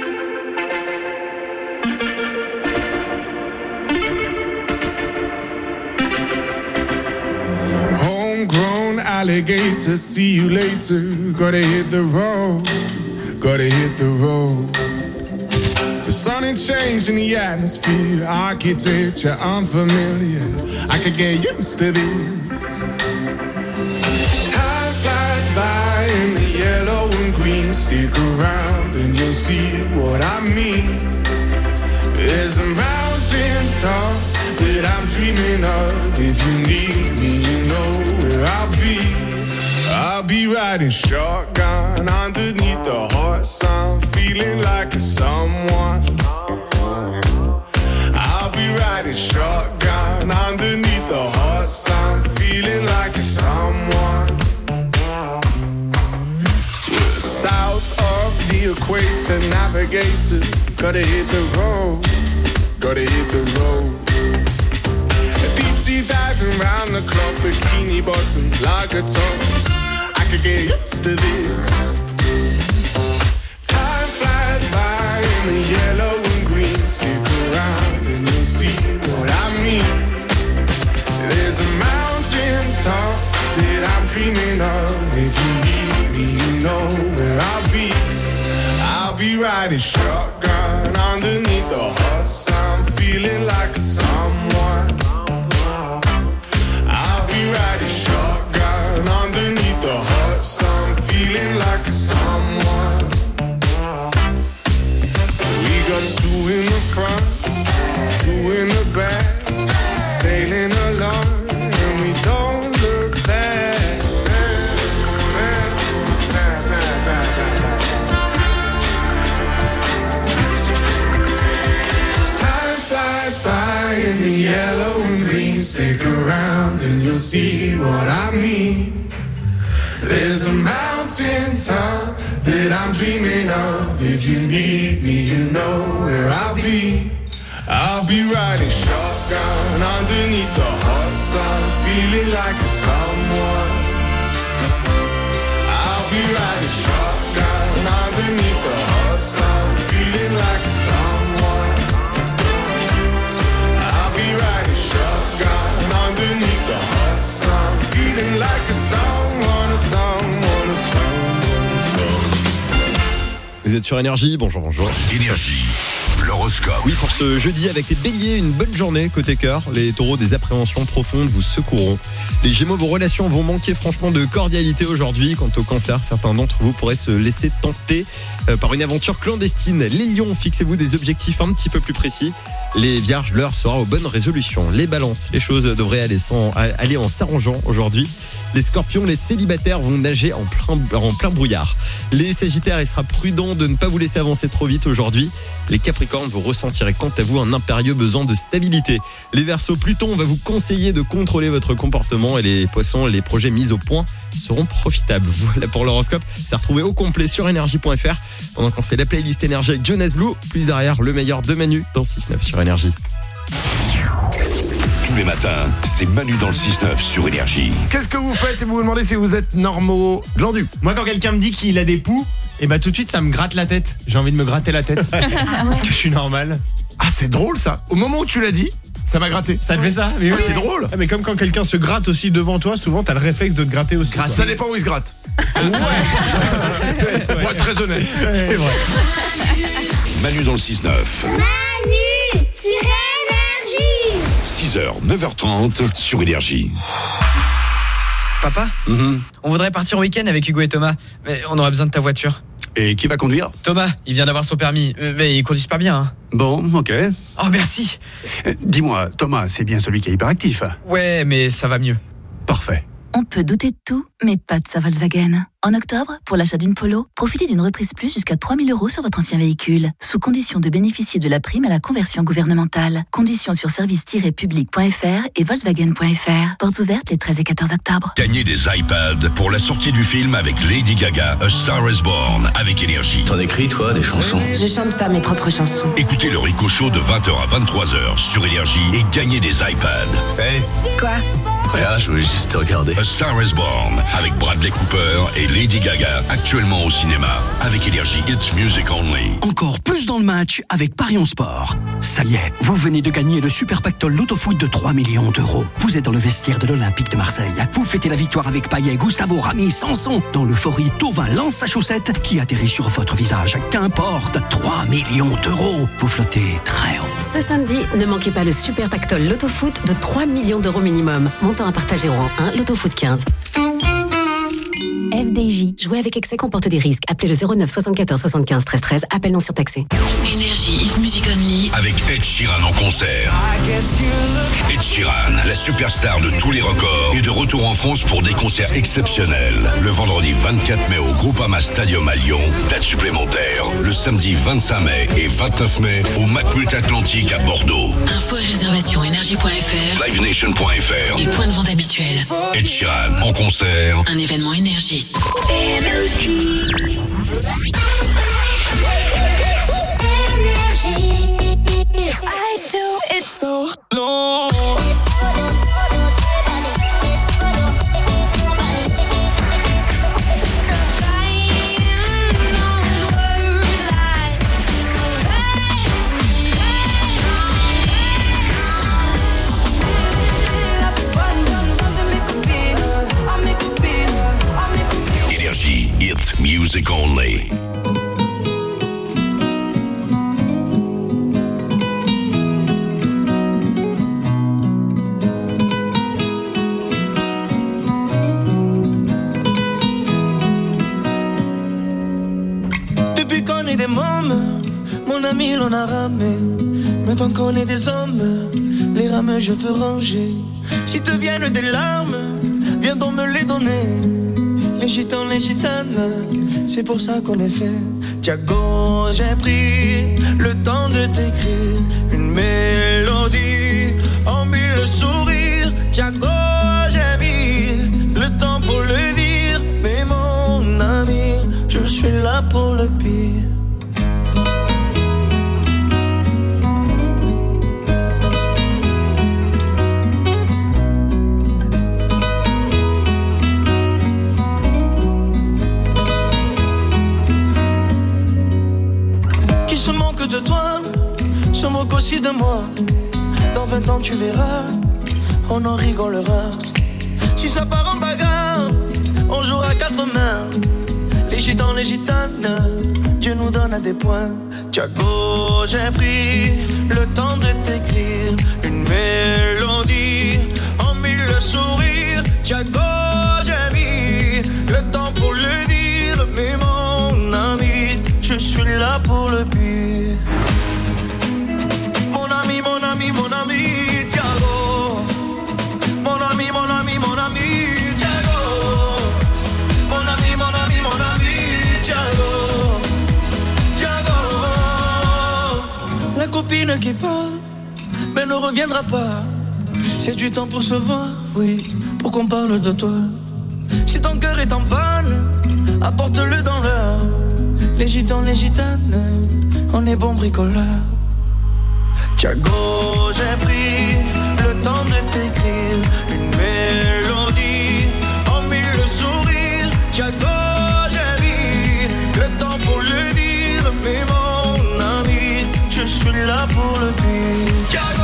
Homegrown alligator, see you later. Gotta hit the road, gotta hit the road. The sun ain't changed in the atmosphere, architecture unfamiliar. I could get used to this. Time flies by in the yellow and green. Stick around and you'll see what I mean. There's a mountain top that I'm dreaming of. If you need me, you know where I'll be. I'll be riding shotgun underneath the hot sun, feeling like a someone. I'll be riding shotgun underneath the hot sun, feeling like a someone. We're south of the equator, navigator. Gotta hit the road, gotta hit the road. Deep sea diving round the clock, bikini bottoms, lager tops. I could get used to this. Time flies by in the yellow and green. Stick around and you'll see what I mean. There's a mountain top that I'm dreaming of. If you need me, you know where I'll be. I'll be riding shotgun underneath the hot sun, feeling like a someone. I'll be riding shotgun underneath the hot sun, feeling like a someone. We got two in the front, two in the back, sailing along, and we don't look back. Flies by in the yellow and green. Stick around and you'll see what I mean. There's a mountain top that I'm dreaming of. If you need me, you know where I'll be. I'll be riding shotgun underneath the hot sun, feeling like a someone. I'll be riding shotgun underneath the hot sun, feeling like a someone. Riding shotgun underneath the hot sun, feeling like a someone, a someone, a someone, a someone. Vous êtes sur Énergie, bonjour, bonjour. Énergie, l'horoscope. Oui, pour ce jeudi avec les béliers, une bonne journée côté cœur. Les taureaux, des appréhensions profondes vous secourront. Les gémeaux, vos relations vont manquer franchement de cordialité aujourd'hui. Quant au cancer, certains d'entre vous pourraient se laisser tenter par une aventure clandestine. Les lions, fixez-vous des objectifs un petit peu plus précis. Les vierges, l'heure sera aux bonnes résolutions. Les balances, les choses devraient aller en s'arrangeant aujourd'hui. Les scorpions, les célibataires vont nager en plein brouillard. Les sagittaires, il sera prudent de ne pas vous laisser avancer trop vite aujourd'hui. Les capricornes, Capricorne, vous ressentirez quant à vous un impérieux besoin de stabilité. Les Verseaux, Pluton va vous conseiller de contrôler votre comportement et les Poissons, les projets mis au point seront profitables. Voilà pour l'horoscope, c'est retrouvé au complet sur énergie.fr. Pendant qu'on sait la playlist Énergie avec Jonas Blue, plus derrière le meilleur de Manu dans 6-9 sur Énergie. Tous les matins, c'est Manu dans le 6-9 sur Énergie. Qu'est-ce que vous faites et vous vous demandez si vous êtes normaux, glandus? Moi, quand quelqu'un me dit qu'il a des poux, et bah tout de suite ça me gratte la tête. J'ai envie de me gratter la tête. Parce que je suis normal. Ah, c'est drôle ça. Au moment où tu l'as dit, ça m'a gratté. Ça te fait ça? Mais oui. C'est drôle. Ah, mais comme quand quelqu'un se gratte aussi devant toi, souvent t'as le réflexe de te gratter aussi. Ça dépend où il se gratte. Pour être très honnête. C'est vrai. Manu dans le 6-9. Manu sur Énergie. 6h, 9h30 sur Énergie. Papa, on voudrait partir en week-end avec Hugo et Thomas, mais on aurait besoin de ta voiture. Et qui va conduire? Thomas, il vient d'avoir son permis, mais il conduit super bien. Hein. Bon, ok. Oh, merci. Dis-moi, Thomas, c'est bien celui qui est hyperactif? Ouais, mais ça va mieux. Parfait. On peut douter de tout, mais pas de sa Volkswagen. En octobre, pour l'achat d'une Polo, profitez d'une reprise plus jusqu'à 3 000 € sur votre ancien véhicule, sous condition de bénéficier de la prime à la conversion gouvernementale. Conditions sur service-public.fr et Volkswagen.fr. Portes ouvertes les 13 et 14 octobre. Gagnez des iPads pour la sortie du film avec Lady Gaga, A Star is Born, avec Énergie. T'en écris, toi, des chansons? Je chante pas mes propres chansons. Écoutez le Rico Show de 20h à 23h sur Énergie et gagnez des iPads. Hey. Quoi? Rien, je voulais juste te regarder. A Star is Born, avec Bradley Cooper et Lady Gaga, actuellement au cinéma, avec Énergie, It's Music Only. Encore plus dans le match avec Paris en Sport. Ça y est, vous venez de gagner le Super Pactole Loto-Foot de 3 millions d'euros. Vous êtes dans le vestiaire de l'Olympique de Marseille. Vous fêtez la victoire avec Payet, Gustavo, Rami, Sanson. Dans l'euphorie, Thauvin lance sa chaussette qui atterrit sur votre visage. Qu'importe, 3 millions d'euros. Vous flottez très haut. Ce samedi, ne manquez pas le Super Pactole Loto-Foot de 3 millions d'euros minimum. Montant à partager au rang 1, Loto-Foot 15. FDJ. Jouer avec excès comporte des risques. Appelez le 09 74 75 13 13. Appel non surtaxé. Énergie, Hit Music Only. Avec Ed Sheeran en concert. Ed Sheeran, la superstar de tous les records, est de retour en France pour des concerts exceptionnels. Le vendredi 24 mai au Groupama Stadium à Lyon. Date supplémentaire le samedi 25 mai et 29 mai au Matmut Atlantique à Bordeaux. Info et réservation énergie.fr. Livenation.fr. Et points de vente habituels. Ed Sheeran en concert. Un événement Énergie. I do it so long. Énergie, Hit Music Only. Depuis qu'on est des mômes, mon ami l'on a ramé. Maintenant qu'on est des hommes, les rames je veux ranger. Si te viennent des larmes, viens donc me les donner. Les gitans, les gitanes, c'est pour ça qu'on est fait. Tiago, j'ai pris le temps de t'écrire une mélodie en mille sourires. Tiago, j'ai mis le temps pour le dire. Mais mon ami, je suis là pour le pire. De toi, se moque aussi de moi. Dans 20 ans tu verras, on en rigolera. Si ça part en bagarre, on jouera 4 mains. Les gitans, les gitanes, Dieu nous donne à des points. Tiago, j'ai pris le temps de t'écrire une mélodie en mille sourires. Tiago, j'ai mis le temps pour le dire. Mais mon ami, je suis là pour le pire. Mon ami, Tiago. Mon ami, mon ami, mon ami, Tiago. Mon ami, mon ami, mon ami, Tiago. Tiago. copine qui part, mais ne reviendra pas. C'est du temps pour se voir, oui, pour qu'on parle de toi. Si ton cœur est en panne, apporte-le dans l'heure. Les gitans, les gitanes, on est bons bricoleurs. Thiago, j'ai pris le temps de t'écrire une mélodie en mille sourires. Thiago, j'ai mis le temps pour le dire, mais mon ami, je suis là pour le dire. Thiago.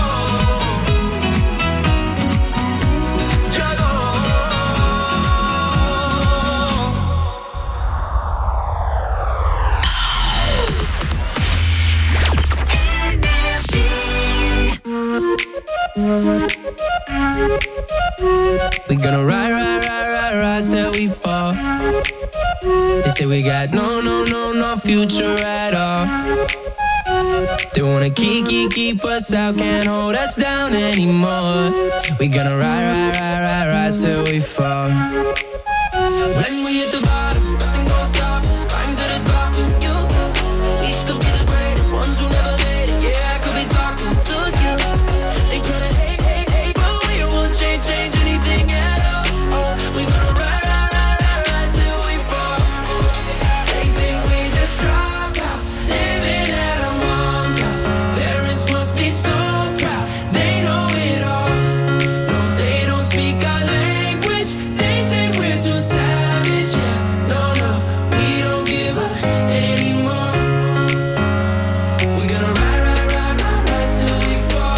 We gonna ride till we fall. They say we got no future at all. They wanna keep us out, can't hold us down anymore. We gonna ride till we fall. When we hit the bottom, nothing gonna stop us. Climb to the top of you. We could be the greatest ones who never made it. Yeah, I could be talking to you. They tryna hate, but we won't change anything at all. Oh, we gonna ride till we fall. They think we just dropped out, living at our mom's house. Parents must be so proud, they know it all. No, they don't speak our language. They say we're too savage. Yeah, no, we don't give up anymore. We're gonna ride till we fall.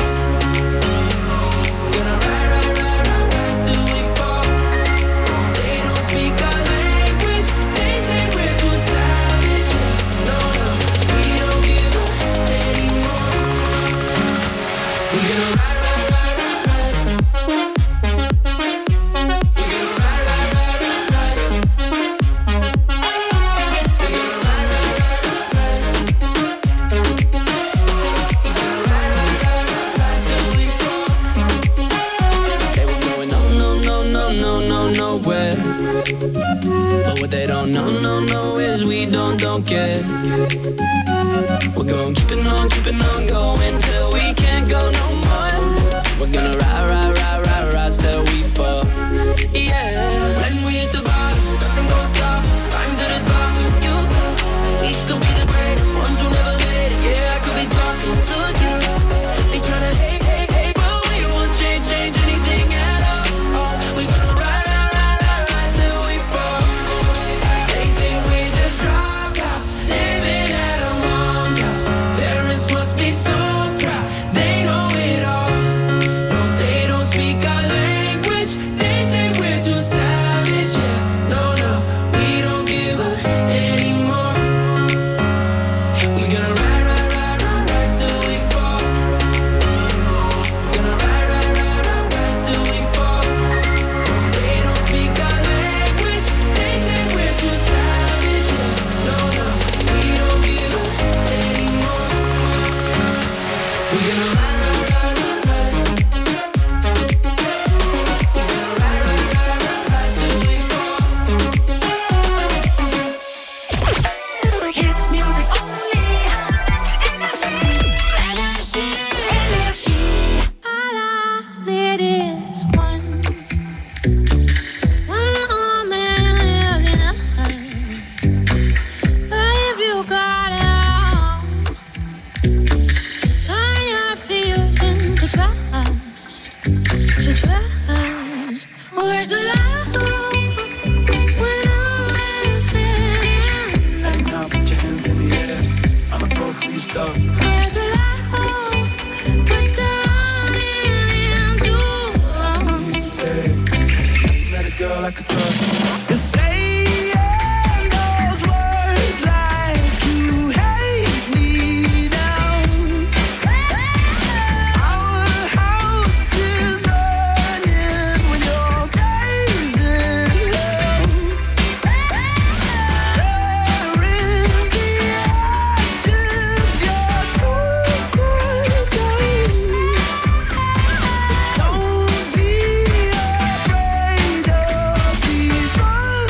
Gonna ride till we fall. They don't speak our language. They say we're too savage. Yeah, no, we don't give up anymore. We're gonna ride. Say we're going nowhere. But what they don't know is we don't care. We're gonna keep it on going till we can't go no more. We're gonna ride till we fall. Yeah. When we hit the bottom, nothing gonna stop us. Climb to the top of you. We could be the greatest ones who never made it. Yeah, I could be talking to you. They tryna hate, but we won't change anything at all. Oh, we gonna ride till we fall. They think we just dropped out, living at our mom's house. Parents must be so proud, they know it all. No, they don't speak our language. They say we're too savage. Yeah, no, we don't give up anymore. We gonna ride till we fall. Gonna ride till we fall. They don't speak our language. They say we're too savage. Yeah, no, we don't give up anymore. We gonna ride till we fall. Hits music only. Energy. All I need is one man lives enough. Babe, you got it all. Just turn your fears into trust. Words of love when I'm listening. Let me now put your hands in the air. I'ma go through stuff. Words of love, put the money into Stay. Never met a girl like a girl. You're saying those words like you hate me now. Our house is burning when you're gazing hell. There in the ashes, your soul cries out. Don't be afraid of these words.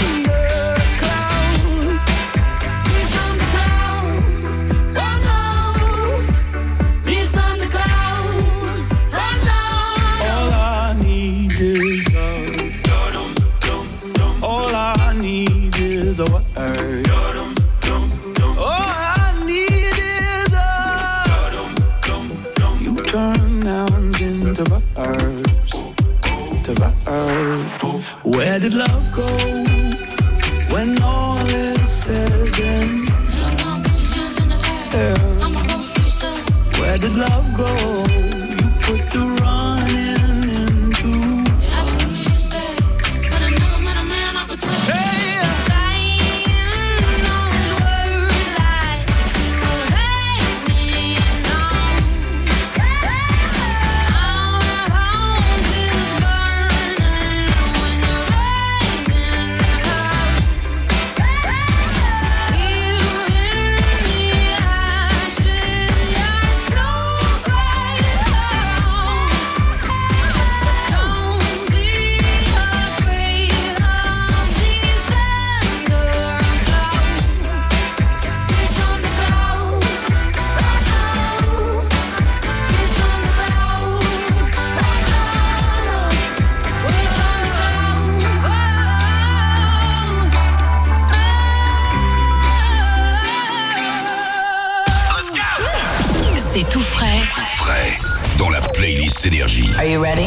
a word. All I need is you turn nouns into verbs, to verbs. Where did love go when all is said and done? Where did love go? You put the running into. Asking me to stay, but I never met a man I could trust. Hey, saying those words like you hate me now. Our house is burning when you're raising hell. Here in the ashes, you're so bright. Don't be afraid of these thunder clouds. Kiss on the cloud. Kiss on the cloud. Kiss on the cloud. C'est tout frais. Tout frais dans la playlist Énergie. Are you ready?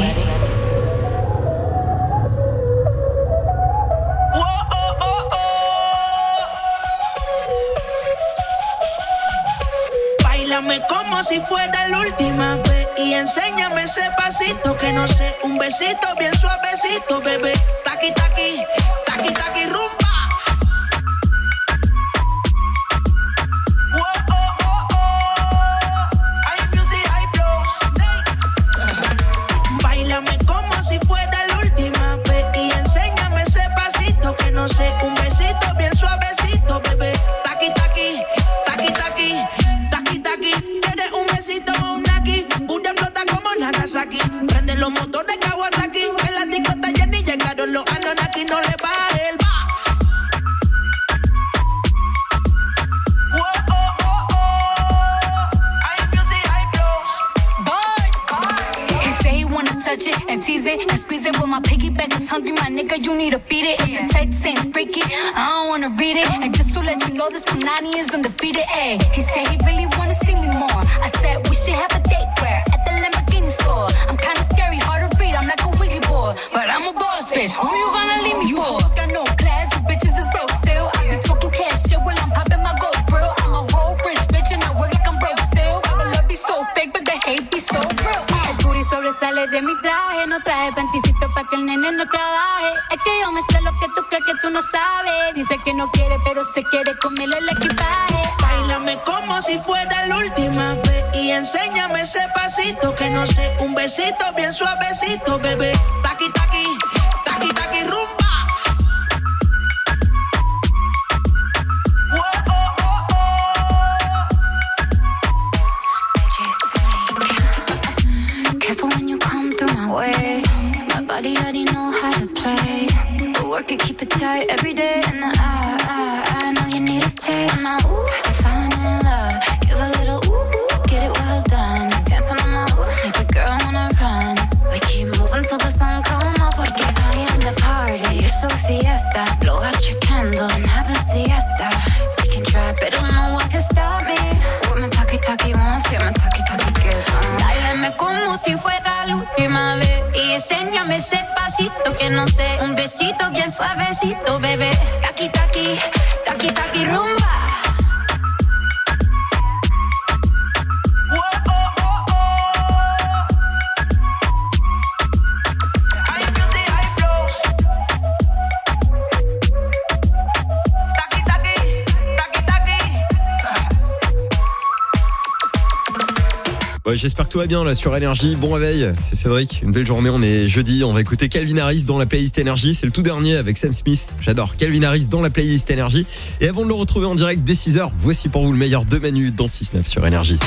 Báilame como si fuera la última vez y enséñame ese pasito que no sé, un besito bien suavecito, bebé. Taqui taqui, taqui taqui rumba. Báilame como si fuera la última vez y enséñame ese pasito que no sé, un besito bien suavecito, bebé. Taqui taqui, taqui taqui, taqui taqui. ¿Quieres un besito o un naki? Una explota como Nagasaki. Prende los motores Kawasaki. En la discota ya ni llegaron los Anunnaki. No le baje el ba. He say he wanna touch it and tease it and squeeze it, but my piggyback is hungry, my nigga. You need to feed it. If the text ain't freaky, I don't wanna read it. And just to let you know, this Punani is undefeated. Ayy, he said he really wanna see me more. I said we should have a date where at the Lamborghini store. I'm kinda scary, hard to read. I'm like a Ouija board, but I'm a boss bitch. Who you gonna leave me for? You got no class, you bitches is broke still. I be talking cash shit while I'm popping my gold grill. I'm a whole rich bitch and I work like I'm broke still. The love be so fake, but the hate be so real. El booty sobresale de mi traje, no traje panticito pa' que el nene no trabaje. Es que yo me sé lo que tú crees que tú no sabes. Dice que no quiere, pero se quiere comerle el equipaje. Báilame como si fuera la última vez y enséñame ese pasito que no sé, un besito bien suavecito, bebé. Taqui taqui, taqui taqui rumba. Careful when you come through my way. My body already know how to play. But work it, keep it tight every day. And I know you need a taste. Now, ooh, I'm falling in love. Give a little ooh, get it well done. Dancing on my ooh, make a girl wanna run. We keep moving till the sun come up. Porque I am the party. It's a fiesta. Blow out your candles and have a siesta. We can try, but don't know what can stop me. What my talkie wants, get my talkie gets on. Dáleme como si fuera la última vez y enséñame ese pasito que no sé, un besito bien suavecito, bebé. Taqui taqui, taqui taqui rumba. Ouais, j'espère que tout va bien là sur Énergie. Bon réveil, c'est Cédric. Une belle journée, on est jeudi. On va écouter Calvin Harris dans la playlist Énergie. C'est le tout dernier avec Sam Smith. J'adore Calvin Harris dans la playlist Énergie. Et avant de le retrouver en direct dès 6h, voici pour vous le meilleur de Manu dans le 6-9 sur Énergie.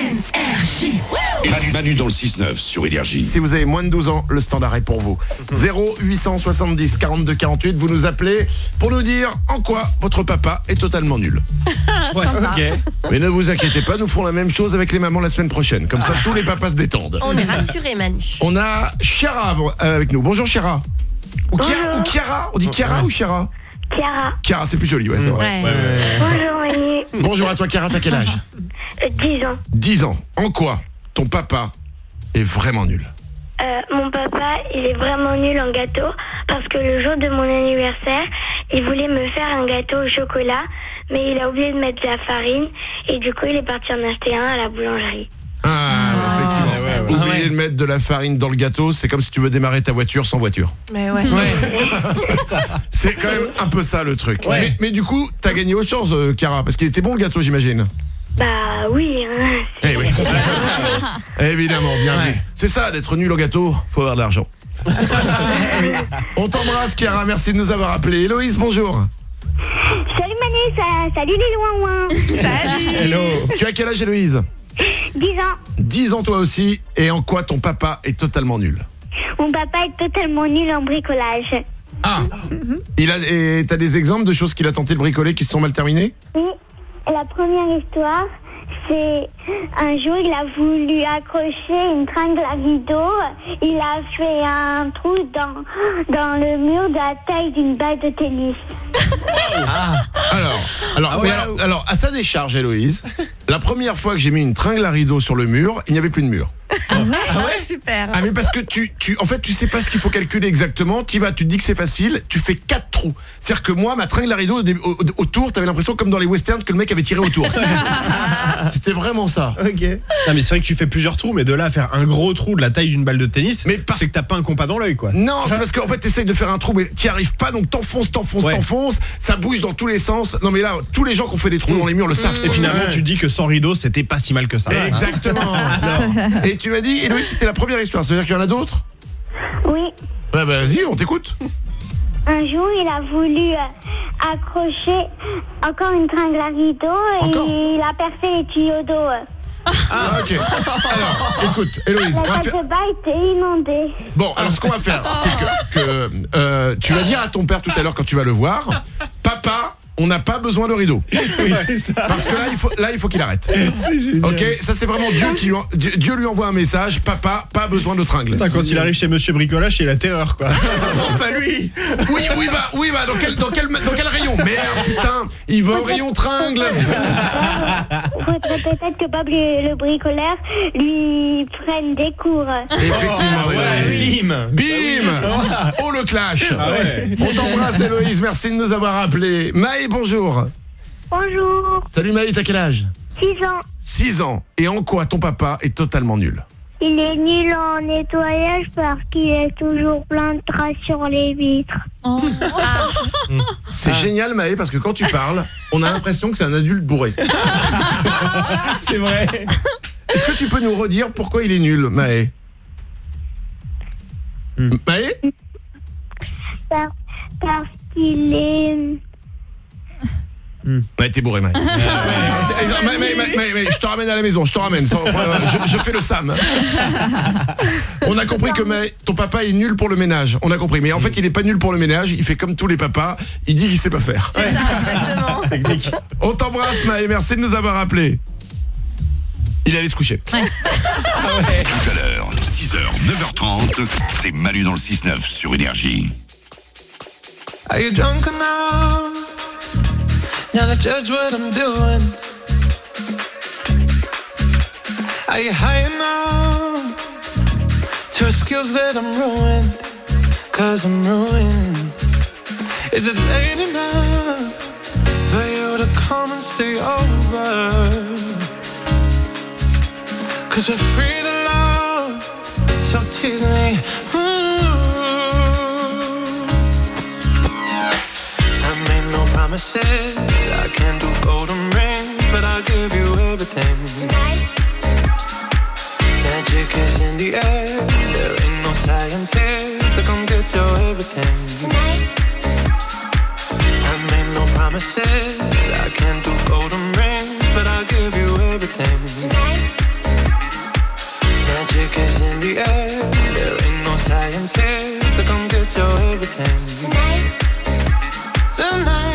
Manu dans le 6-9 sur Énergie. Si vous avez moins de 12 ans, le standard est pour vous. 0870 42 48, vous nous appelez pour nous dire en quoi votre papa est totalement nul. Ouais, okay. Mais ne vous inquiétez pas, nous ferons la même chose avec les mamans la semaine prochaine. Comme ça, tous les papas se détendent. On est rassurés, Manu. On a Chiara avec nous. Bonjour Chiara. Ou Chiara. On dit Chiara ou Chiara? Chiara. Chiara, c'est plus joli, ouais, c'est vrai. Bonjour Manu. Bonjour à toi, Chiara, t'as quel âge? 10 ans. 10 ans. En quoi ton papa est vraiment nul? Mon papa, il est vraiment nul en gâteau parce que le jour de mon anniversaire, il voulait me faire un gâteau au chocolat, mais il a oublié de mettre de la farine et du coup, il est parti en acheter un à la boulangerie. Effectivement. Oublier de mettre de la farine dans le gâteau, c'est comme si tu veux démarrer ta voiture sans voiture. Mais ouais. C'est quand même un peu ça le truc. Ouais. Mais du coup, t'as gagné autre chose, Chiara, parce qu'il était bon le gâteau, j'imagine. Bah oui. Eh oui. Évidemment, bien vu. C'est ça, d'être nul au gâteau, faut avoir de l'argent. On t'embrasse, Chiara, merci de nous avoir appelés. Héloïse, bonjour. Salut Manu, salut les ouin-ouin. Salut. Hello. Tu as quel âge, Héloïse? 10 ans. 10 ans toi aussi. Et en quoi ton papa est totalement nul? Mon papa est totalement nul en bricolage. Ah. Et t'as des exemples de choses qu'il a tenté de bricoler qui se sont mal terminées? Oui. La première histoire, c'est un jour, il a voulu accrocher une tringle à rideau. Il a fait un trou dans le mur de la taille d'une balle de tennis. Alors, à sa décharge, Héloïse, la première fois que j'ai mis une tringle à rideau sur le mur, il n'y avait plus de mur. Ah ouais, super. Ah mais parce que en fait tu sais pas ce qu'il faut calculer exactement. Tu te dis que c'est facile, tu fais 4 trous. C'est-à-dire que moi ma tringle à rideau autour, t'avais l'impression comme dans les westerns que le mec avait tiré autour. C'était vraiment ça. Ok. Non mais c'est vrai que tu fais plusieurs trous, mais de là à faire un gros trou de la taille d'une balle de tennis, c'est que t'as pas un compas dans l'œil quoi. Non, c'est parce qu'en fait t'essayes de faire un trou mais t'y arrives pas, donc t'enfonces, ça bouge dans tous les sens. Non mais là tous les gens qui ont fait des trous dans les murs le savent. Et finalement tu dis que sans rideau c'était pas si mal que ça. Exactement. Et tu m'as dit, Héloïse, c'était la première histoire, ça veut dire qu'il y en a d'autres? Oui. Ouais, bah vas-y, on t'écoute. Un jour, il a voulu accrocher encore une tringle à rideau et il a percé les tuyaux d'eau. Ah ok. Alors, écoute, Héloïse, la salle de bain était inondée. Bon, alors ce qu'on va faire, c'est que tu vas dire à ton père tout à l'heure quand tu vas le voir, papa, on n'a pas besoin de rideau. Oui, c'est ça. Parce que là, il faut qu'il arrête. C'est génial. Ok, ça c'est vraiment Dieu lui envoie un message, papa, pas besoin de tringle. Putain, quand il arrive chez Monsieur Bricolage, c'est la terreur quoi. Non, pas lui. Oui, bah, dans quel rayon? Merde, putain, il va au rayon tringle. Faudrait peut-être que Bob le bricoleur lui prenne des cours. Effectivement, Bim. Oh le clash. On t'embrasse, Héloïse, merci de nous avoir appelés. Maë, bonjour. Bonjour. Salut Maë, t'as quel âge? 6 ans. 6 ans. Et en quoi ton papa est totalement nul? Il est nul en nettoyage parce qu'il est toujours plein de traces sur les vitres. C'est génial Maë parce que quand tu parles, on a l'impression que c'est un adulte bourré. C'est vrai. Est-ce que tu peux nous redire pourquoi il est nul, Maë? Maë? Parce qu'il est... Ouais, t'es bourré, Maë. Mais je te ramène à la maison, je fais le Sam. On a compris que ton papa est nul pour le ménage. On a compris, mais en fait il est pas nul pour le ménage. Il fait comme tous les papas, il dit qu'il sait pas faire. C'est ça, exactement. Technique. On t'embrasse, Maë, merci de nous avoir appelés. Il allait se coucher. Tout à l'heure, 6h, 9h30, c'est Manu dans le 6-9 sur Énergie. Are you drunk enough now to judge what I'm doing? Are you high enough to skills that I'm ruined? 'Cause I'm ruined. Is it late enough for you to come and stay over? 'Cause we're free to love, so tease me. Promises, I can't do golden rings, but I'll give you everything. Tonight. Magic is in the air, there ain't no science here, so come get your everything. Tonight. I made no promises, I can't do golden rings, but I'll give you everything. Tonight. Magic is in the air, there ain't no science here, so come get your everything. Tonight. Tonight.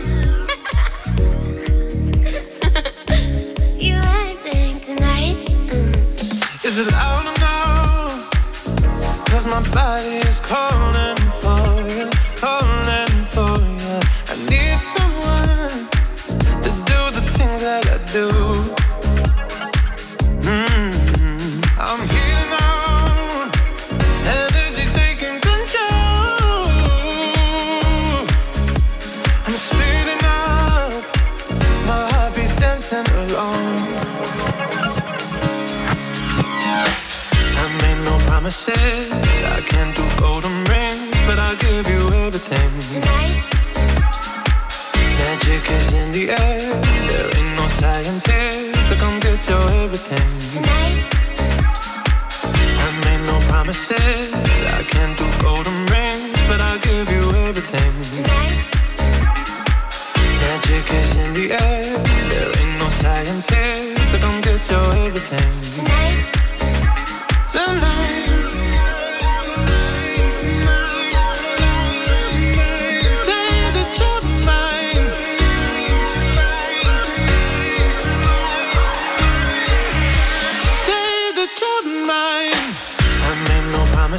Is it loud enough? 'Cause my body is calling for you, calling for you.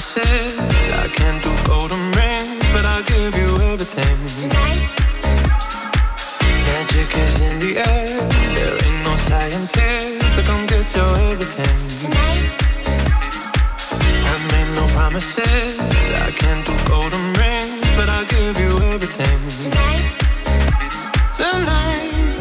promises. I can't do golden rings, but I'll give you everything. Tonight. Magic is in the air. There ain't no science here, so come get your everything. Tonight. I made no promises. I can't do golden rings, but I'll give you everything. Tonight. Tonight.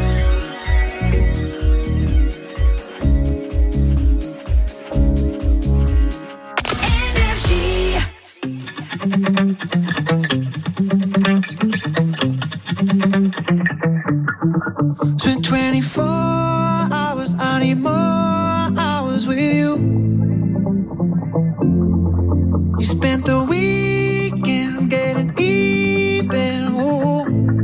Spent 24 hours, I need more hours with you. You spent the weekend getting even, ooh.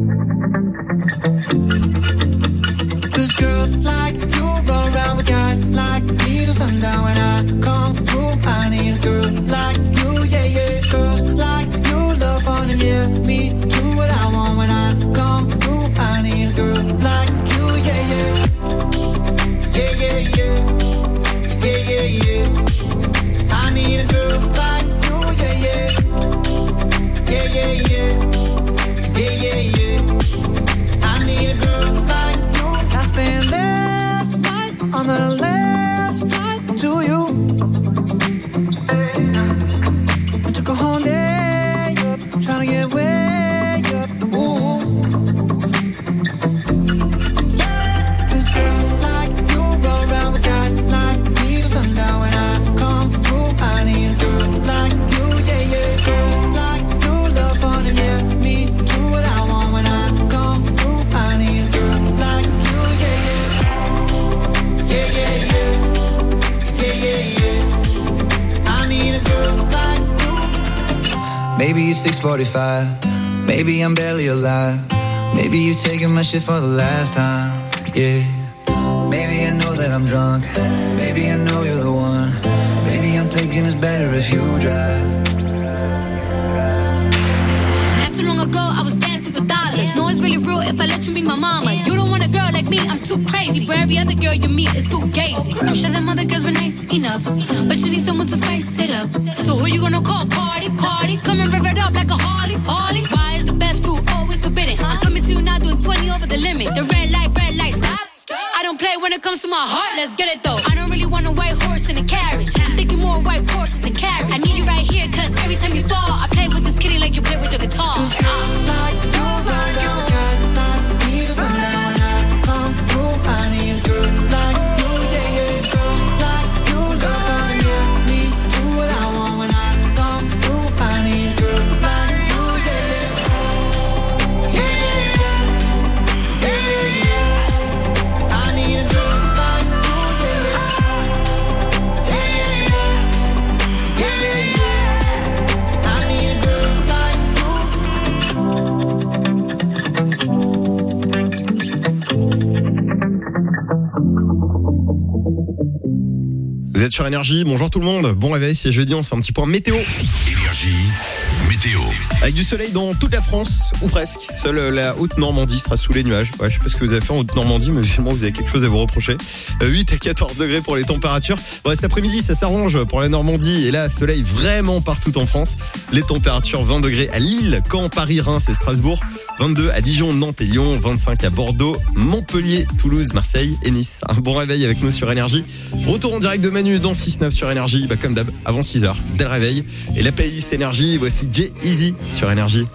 'Cause girls like you run around with guys like me till sundown. When I come through, I need a girl like you, yeah, yeah. Girls like you love fun and yeah, me do what I want. When I come through, I need a girl like you, yeah, yeah. Yeah, yeah, yeah. Yeah, yeah, yeah. I need a girl like you, yeah, yeah. Yeah, yeah, yeah. Yeah, yeah, yeah. I need a girl like you. I spent last night on the last flight to you. I took a whole day up, trying to get way up. Ooh. Cause girls like you run around with guys like me till sundown. When I come through, I need a girl like you, yeah, yeah. Girls like you love fun and yeah, me do what I want. When I come through, I need a girl like you, yeah, yeah. Yeah, yeah, yeah. Yeah, yeah, yeah. I need a girl like you. Maybe it's 6:45, maybe I'm barely alive. Maybe you taking my shit for the last time, yeah. Maybe I know that I'm drunk, maybe I know you're the one. Maybe I'm thinking it's better if you drive. Not too long ago, I was dancing for dollars. No, it's really real if I let you be my mama. You don't want a girl like me, I'm too crazy. Where every other girl you meet is fugazi. I'm sure them other girls were nice enough, but you need someone to spice it up. So who you gonna call? Cardi, Cardi. Come and rev it up like a Harley, Harley. Why is the best fruit always forbidden? I'm coming to you now doing 20 over the limit. The red light, stop. I don't play when it comes to my heart, let's get it though. I don't really want a white horse in a carriage. I'm thinking more white horses and carriage. I need you right here, cause every time you fall, I play with this kitty like you play with your guitar. Cause girls like you run around with guys like me till sundown. When I come through, I need a girl like you, yeah, yeah. Girls like you love fun and yeah, me do what I want. When I come through, I need a girl like you, yeah, yeah. Yeah, yeah, yeah. Yeah, yeah, yeah. I need a girl like you, yeah, yeah. Yeah, yeah, yeah. Yeah, yeah, yeah. I need a girl like you. Vous êtes sur Énergie, bonjour tout le monde, bon réveil, c'est jeudi, on se fait un petit point météo. Énergie, météo. Avec du soleil dans toute la France, ou presque. Seule la Haute-Normandie sera sous les nuages. Ouais, je sais pas ce que vous avez fait en Haute-Normandie, mais visiblement vous avez quelque chose à vous reprocher. 8 à 14 degrés pour les températures. Bon, cet après-midi, ça s'arrange pour la Normandie. Et là, soleil vraiment partout en France. Les températures 20 degrés à Lille, Caen, Paris, Reims et Strasbourg. 22 à Dijon, Nantes et Lyon. 25 à Bordeaux, Montpellier, Toulouse, Marseille et Nice. Un bon réveil avec nous sur Énergie. Retour en direct de Manu dans 6-9 sur Énergie. Bah, comme d'hab, avant 6h, dès le réveil. Et la playlist Énergie, voici Jay-Eazy sur Énergie.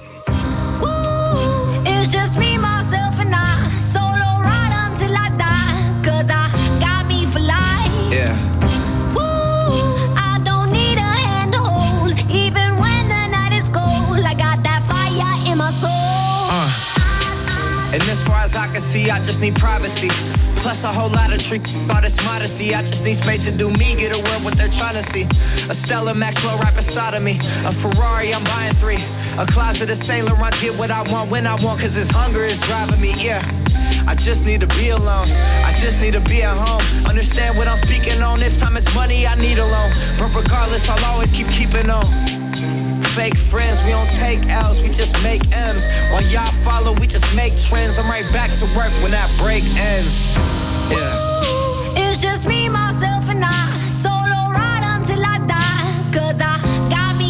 It's just me, myself and I. Solo ride until I die. 'Cause I got me for life. Yeah. I don't need a hand to hold. Even when the night is cold. I got that fire in my soul. And as far as I can see, I just need privacy. Plus a whole lot of trick about this modesty. I just need space to do me, get a world what they're trying to see. A Stella Maxwell right beside of me. A Ferrari, I'm buying 3. A closet of Saint Laurent, get what I want when I want. 'Cause this hunger is driving me, yeah. I just need to be alone. I just need to be at home. Understand what I'm speaking on. If time is money, I need a loan. But regardless, I'll always keeping on. Fake friends, we don't take L's, we just make M's. While y'all follow, we just make trends. I'm right back to work when that break ends. It's just me, myself and I. Solo ride until I die. 'Cause I got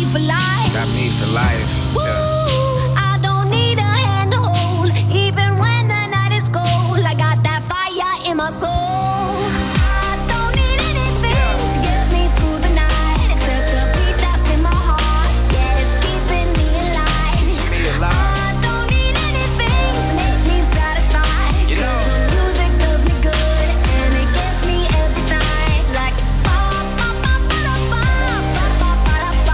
life. I don't need a hand to hold, even when the night is cold. I got that fire in my soul. I don't need anything to get me through the night, except the beat that's in my heart. Yeah, it's keeping me alive. I don't need anything to make me satisfied. You know. 'Cause the music does me good, and it gets me every time. Like ba ba ba ba da ba ba ba ba da ba.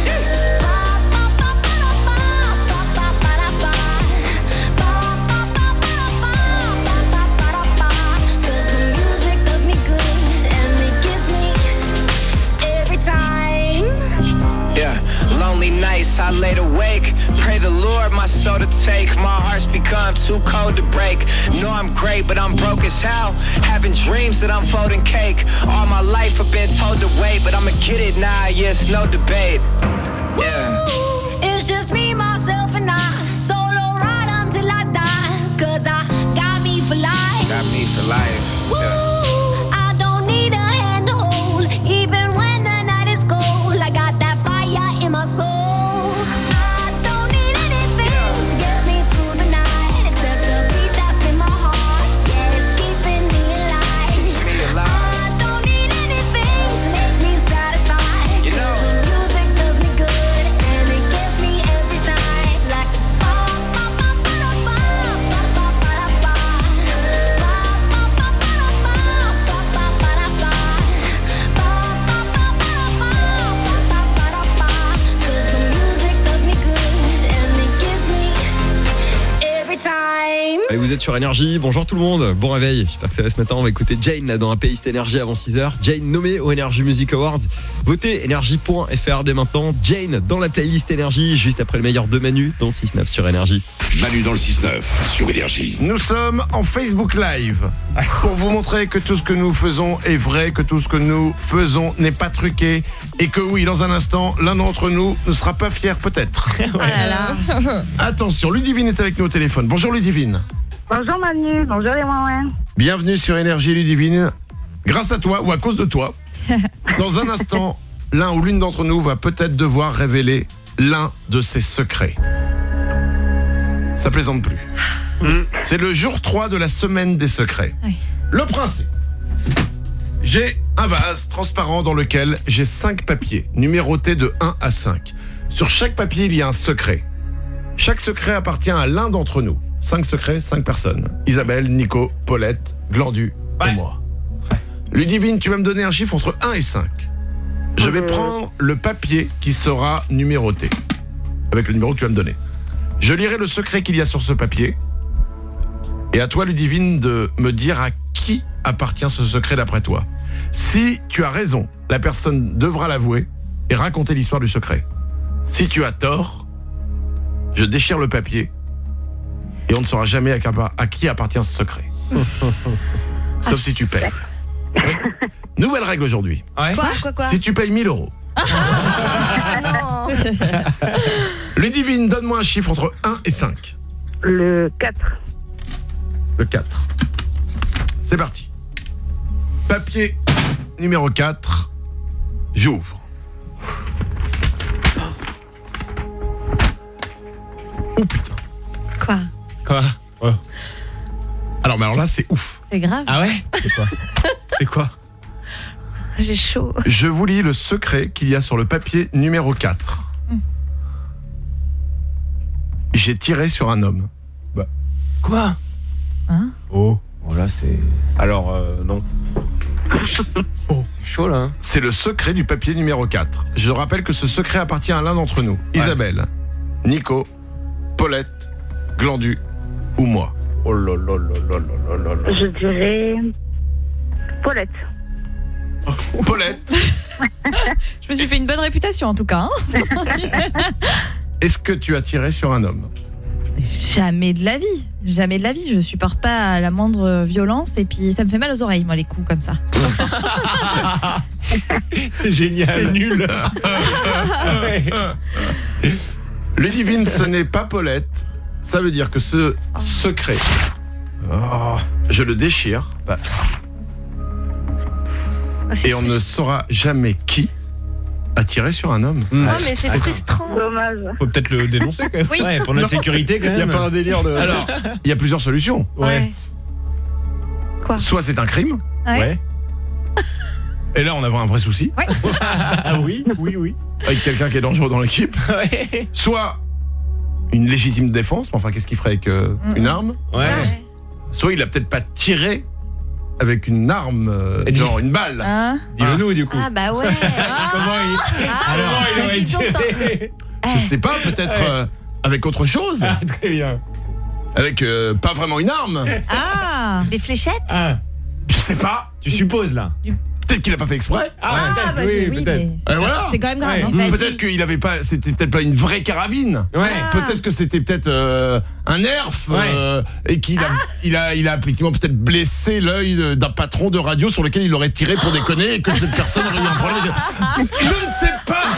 Cause the music does me good and it gives me every time. Yeah, lonely nights I laid awake. Pray the Lord my soul to take. My heart's become too cold to break. Know I'm great, but I'm broke as hell. Having dreams that I'm folding cake. All my life I've been told to wait, but I'ma get it now, yeah, it's no debate. Yeah. It's just me, myself, and I. Solo ride until I die. Cause I got me for life. Got me for life. Yeah. I don't need a hand to hold, even when the night is cold. I got that fire in my soul. I don't need anything to get me through the night, except the beat that's in my heart. Yeah, it's keeping me alive. I don't need anything to make me satisfied. You know. 'Cause the music does me good, and it gets me every time. Like ba ba ba ba da ba ba ba ba da ba. Ba ba ba ba da ba ba ba ba da ba. Ba ba ba ba da ba ba ba ba da ba. 'Cause the music does me good, and it gives me every time. Allez, vous êtes sur Énergie, bonjour tout le monde, bon réveil. J'espère que ça va ce matin. On va écouter Jane là, dans un playlist Énergie avant 6h. Jane nommée au Energy Music Awards. Votez énergie.fr dès maintenant. Jane dans la playlist Énergie, juste après le meilleur de Manu dans le 6-9 sur Énergie. Manu dans le 6-9 sur Énergie. Nous sommes en Facebook Live pour vous montrer que tout ce que nous faisons est vrai, que tout ce que nous faisons n'est pas truqué et que oui, dans un instant, l'un d'entre nous ne sera pas fier peut-être. Oh là là. Attention, Ludivine est avec nous au téléphone. Bonjour Ludivine. Bonjour Manu, bonjour les Mouen. Bienvenue sur Énergie Ludivine. Grâce à toi ou à cause de toi, dans un instant, l'un ou l'une d'entre nous va peut-être devoir révéler l'un de ses secrets. Ça plaisante plus. C'est le jour 3 de la semaine des secrets. Oui. Le principe. J'ai un vase transparent dans lequel j'ai 5 papiers, numérotés de 1 à 5. Sur chaque papier, il y a un secret. Chaque secret appartient à l'un d'entre nous. 5 secrets, 5 personnes. Isabelle, Nico, Paulette, Glandu et moi. Ludivine, tu vas me donner un chiffre entre 1 et 5. Je vais prendre le papier qui sera numéroté, avec le numéro que tu vas me donner. Je lirai le secret qu'il y a sur ce papier. Et à toi, Ludivine, de me dire à qui appartient ce secret d'après toi. Si tu as raison, la personne devra l'avouer et raconter l'histoire du secret. Si tu as tort, je déchire le papier et on ne saura jamais à qui appartient ce secret. Sauf si tu payes. Oui. Nouvelle règle aujourd'hui. Ouais. Quoi Si tu payes 1000 euros. Non. Ludivine, donne-moi un chiffre entre 1 et 5. Le 4. Le 4. C'est parti. Papier numéro 4. J'ouvre. Oh putain. Quoi Ouais. Alors là, c'est ouf. C'est grave. Ah ouais? C'est quoi? J'ai chaud. Je vous lis le secret qu'il y a sur le papier numéro 4. J'ai tiré sur un homme. Bah. Quoi? Hein? Oh, là c'est... Alors, non. C'est chaud là. Hein. C'est le secret du papier numéro 4. Je rappelle que ce secret appartient à l'un d'entre nous. Ouais. Isabelle, Nico, Paulette, Glandu ou moi. Oh là là là là là là là. Je dirais Paulette. Paulette. Je me suis fait une bonne réputation en tout cas. Hein. Est-ce que tu as tiré sur un homme? Jamais de la vie. Jamais de la vie. Je supporte pas la moindre violence et puis ça me fait mal aux oreilles, moi, les coups comme ça. C'est génial. C'est nul. Ludivine, ce n'est pas Paulette. Ça veut dire que ce secret, je le déchire. Et on ne saura jamais qui a tiré sur un homme. Oh, mais c'est frustrant. Dommage. Faut peut-être le dénoncer quand même. Oui. Ouais, pour notre sécurité quand même. Il n'y a pas un délire de. Alors, il y a plusieurs solutions. Ouais. Quoi? Soit c'est un crime. Ouais. Et là, on a un vrai souci. Ouais. Ah oui. Avec quelqu'un qui est dangereux dans l'équipe. Ouais. Soit une légitime défense. Mais enfin, qu'est-ce qu'il ferait avec une arme? Ouais. Soit il a peut-être pas tiré avec une arme, genre une balle. Hein? Dis-le nous du coup. Ah bah ouais. Comment il aurait tiré? Je sais pas, peut-être avec autre chose. Ah, très bien. Avec pas vraiment une arme. Ah, des fléchettes? Ah. Je sais pas. Tu supposes là. Peut-être qu'il a pas fait exprès. Ah, bah oui, peut-être. mais Voilà. c'est quand même grave. Ouais. Hein. Vas-y. Peut-être qu'il avait pas, c'était peut-être pas une vraie carabine. Ouais. Peut-être que c'était peut-être un nerf et qu'il a, il a effectivement peut-être blessé l'œil d'un patron de radio sur lequel il aurait tiré pour déconner et que cette personne aurait eu un problème. Je ne sais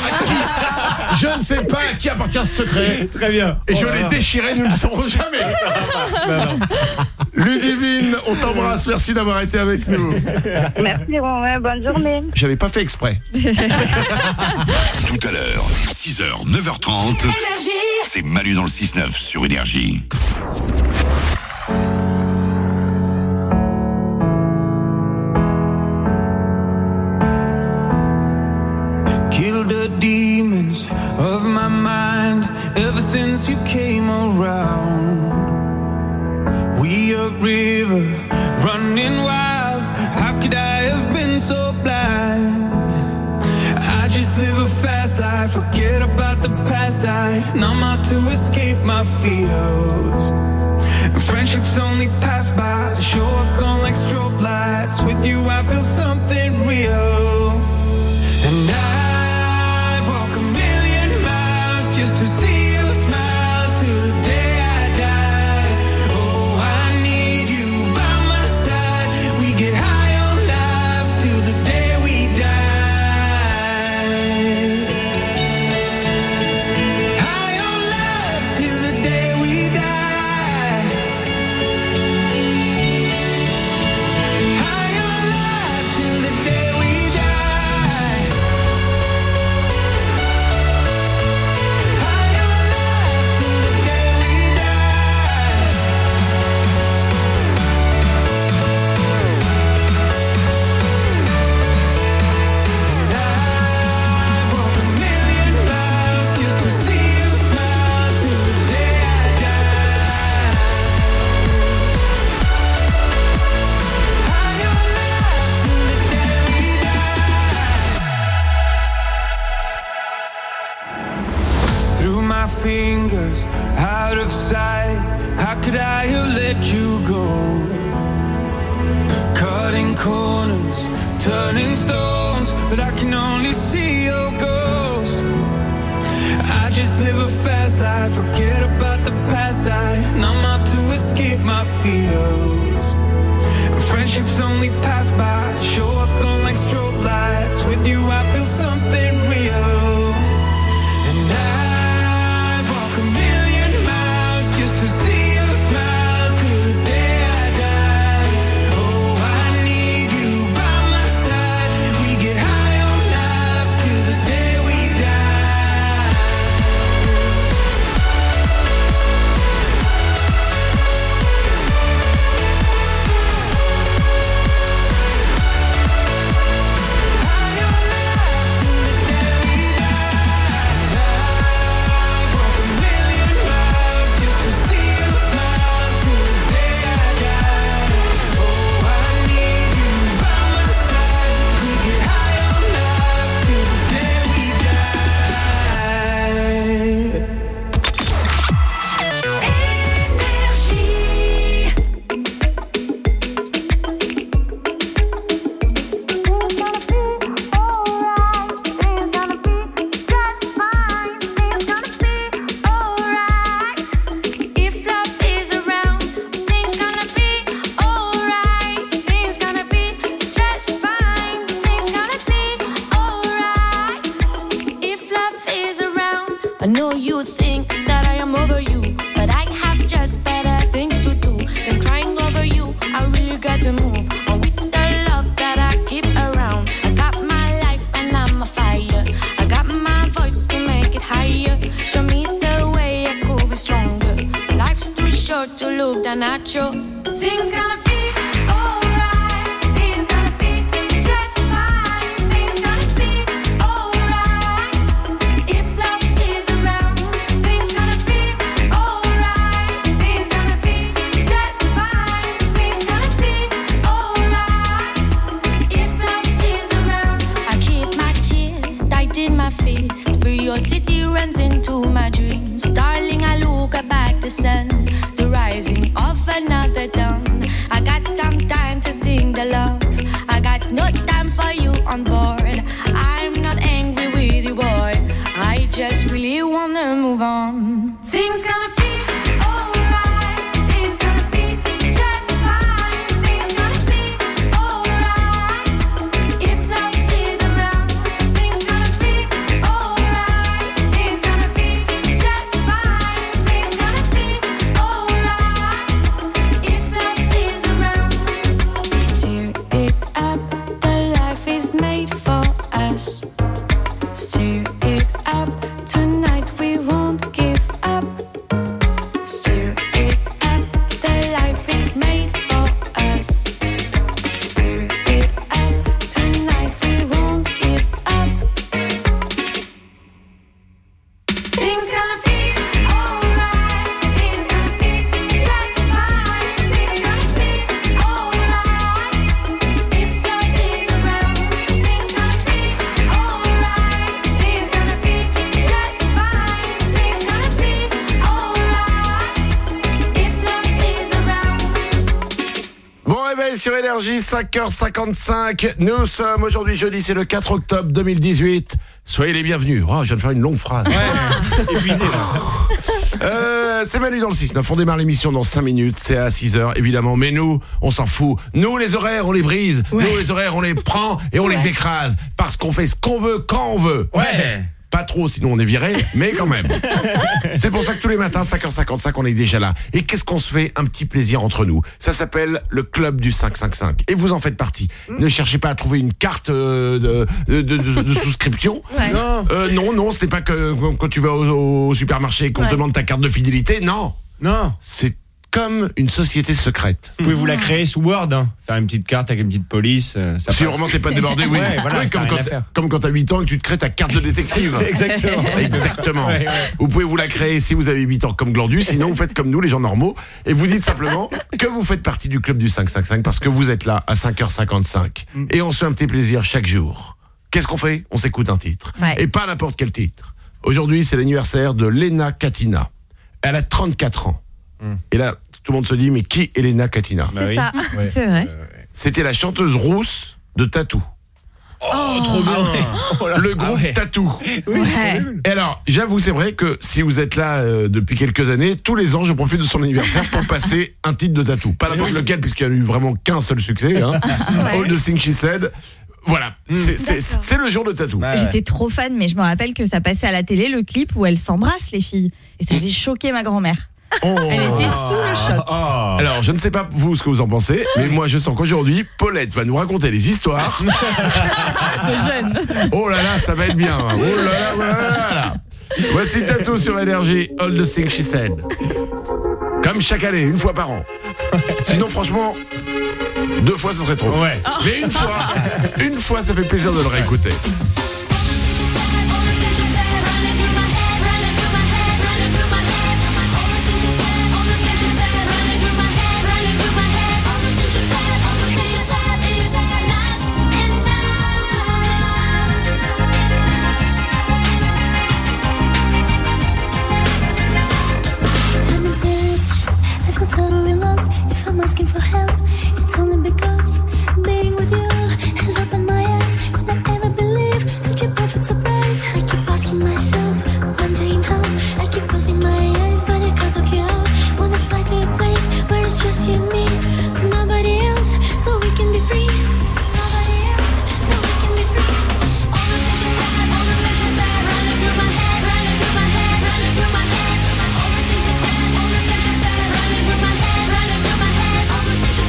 pas à qui appartient ce secret. Très bien. Et je l'ai déchiré, nous ne le saurons jamais. Non. Ludivine, on t'embrasse, merci d'avoir été avec nous. Merci Romain, bonne journée. J'avais pas fait exprès. Tout à l'heure, 6h, 9h30. C'est Manu dans le 6-9 sur Énergie. Kill the demons of my mind ever since you came around. We a river running wild. How could I have been so blind? I just live a fast life, forget about the past. I numb out to escape my fears. Friendships only pass by, show up gone like strobe lights. With you I feel something real. And I walk a million miles just to see you smile till the day I die. Oh, I need you by my side. We get high on life till the day we die. High on life till the day we die. High on life till the day we die. High on life till the day we die. And I walk a million miles just to see you smile till the day I die. High on life till the day we die. Through my fingers, out of sight. How could I have let you go? Cutting corners, turning stones, but I can only see your ghost. I just live a fast life, forget about the past. I numb out to escape my fears. Friendships only pass by, show up gone like strobe lights. With you I feel something real. And I walk a million miles just to see you smile till the day I die. Oh, I need you by my side. We get high on life till the day we die. sure to look the natural. Things gonna be alright. Things gonna be just fine. Things gonna be alright. If love is around, things gonna be alright. Things gonna be just fine. Things gonna be alright. If love is around, I keep my tears tight in my fist. Curiosity runs into my dreams. Darling, I look up at the sun, the rising of another dawn. I got some time to sing the love. I got no time for you on board. I'm not angry with you, boy. I just really wanna move on. Things gonna be alright. Things gonna be just fine. Things gonna be alright. If love is around, things gonna be alright. Things gonna be just fine. Things gonna be alright. If love is around, stir it up. The life is made for us. Stir it up. Tonight we won't give up. Stir it up. The life is made for us. Stir it up. Tonight we won't give up. Things gonna be alright. Things gonna be just fine. Things gonna be alright. If love is around, things gonna be alright. Things gonna be just fine. Things gonna be alright. If love is around. Bon réveil sur Énergie, 5h55. Nous sommes aujourd'hui jeudi, c'est le 4 octobre 2018. Soyez les bienvenus. Oh, je viens de faire une longue phrase. Épuisé là. C'est Manu dans le 6-9. On démarre l'émission dans 5 minutes. C'est à 6h évidemment. Mais nous, on s'en fout. Nous, les horaires, on les brise. Nous, les horaires, on les prend et on les écrase. Parce qu'on fait ce qu'on veut quand on veut. Ouais. Pas trop, sinon on est viré, mais quand même. C'est pour ça que tous les matins, 5h55, on est déjà là. Et qu'est-ce qu'on se fait? Un petit plaisir entre nous. Ça s'appelle le club du 555. Et vous en faites partie. Ne cherchez pas à trouver une carte de souscription. Ouais. Non, ce n'est pas que quand tu vas au supermarché et qu'on te demande ta carte de fidélité. Non. C'est comme une société secrète. Vous pouvez vous la créer sous Word, hein. Faire une petite carte avec une petite police. Ça si vraiment t'es pas débordé, oui. Ouais, voilà, comme quand t'as 8 ans et que tu te crées ta carte de détective. Exactement. Ouais. Vous pouvez vous la créer si vous avez 8 ans comme Glandu, sinon vous faites comme nous, les gens normaux, et vous dites simplement que vous faites partie du club du 555 parce que vous êtes là à 5h55. Et on se fait un petit plaisir chaque jour. Qu'est-ce qu'on fait? On s'écoute un titre. Ouais. Et pas n'importe quel titre. Aujourd'hui, c'est l'anniversaire de Lena Katina. Elle a 34 ans. Et là, tout le monde se dit, mais qui est Lena Katina? C'est ça, c'est vrai. C'était la chanteuse rousse de Tattoo. Trop bien. Le groupe Tattoo. Ouais. Et alors, j'avoue, c'est vrai que si vous êtes là depuis quelques années, tous les ans, je profite de son anniversaire pour passer un titre de Tattoo. Pas n'importe lequel, puisqu'il n'y a eu vraiment qu'un seul succès. Hein. All the Things She Said. Voilà, c'est le jour de Tattoo. J'étais trop fan, mais je me rappelle que ça passait à la télé, le clip où elles s'embrassent, les filles. Et ça avait choqué ma grand-mère. Elle était sous le choc. Alors, je ne sais pas vous ce que vous en pensez, mais moi je sens qu'aujourd'hui, Paulette va nous raconter les histoires. Oh là là, ça va être bien. Oh là là. Voici Tattoo sur Énergie, All the Things She Said. Comme chaque année, une fois par an. Sinon, franchement, 2 fois ce serait trop. Ouais. Mais une fois, ça fait plaisir de le réécouter. Asking for help, it's only because being with you has opened my eyes. Could I ever believe such a perfect surprise? I keep asking myself, wondering how. I keep closing my eyes, but I can't block you out. Wanna fly to a place where it's just you and me, nobody else, so we can be free. Nobody else, so we can be free. All the things you said, all the things you said, running through my head, running through my head, running through my head. All the things you said, all the things you said, running through my head, running through my head. All the things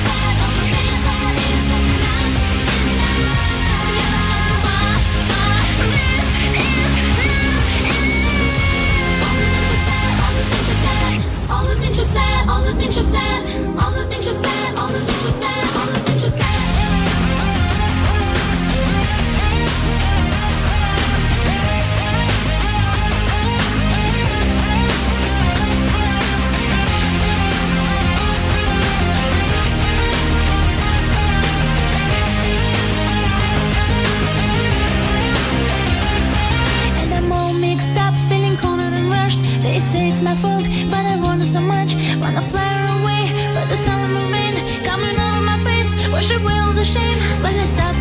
should wear all the shame when they stop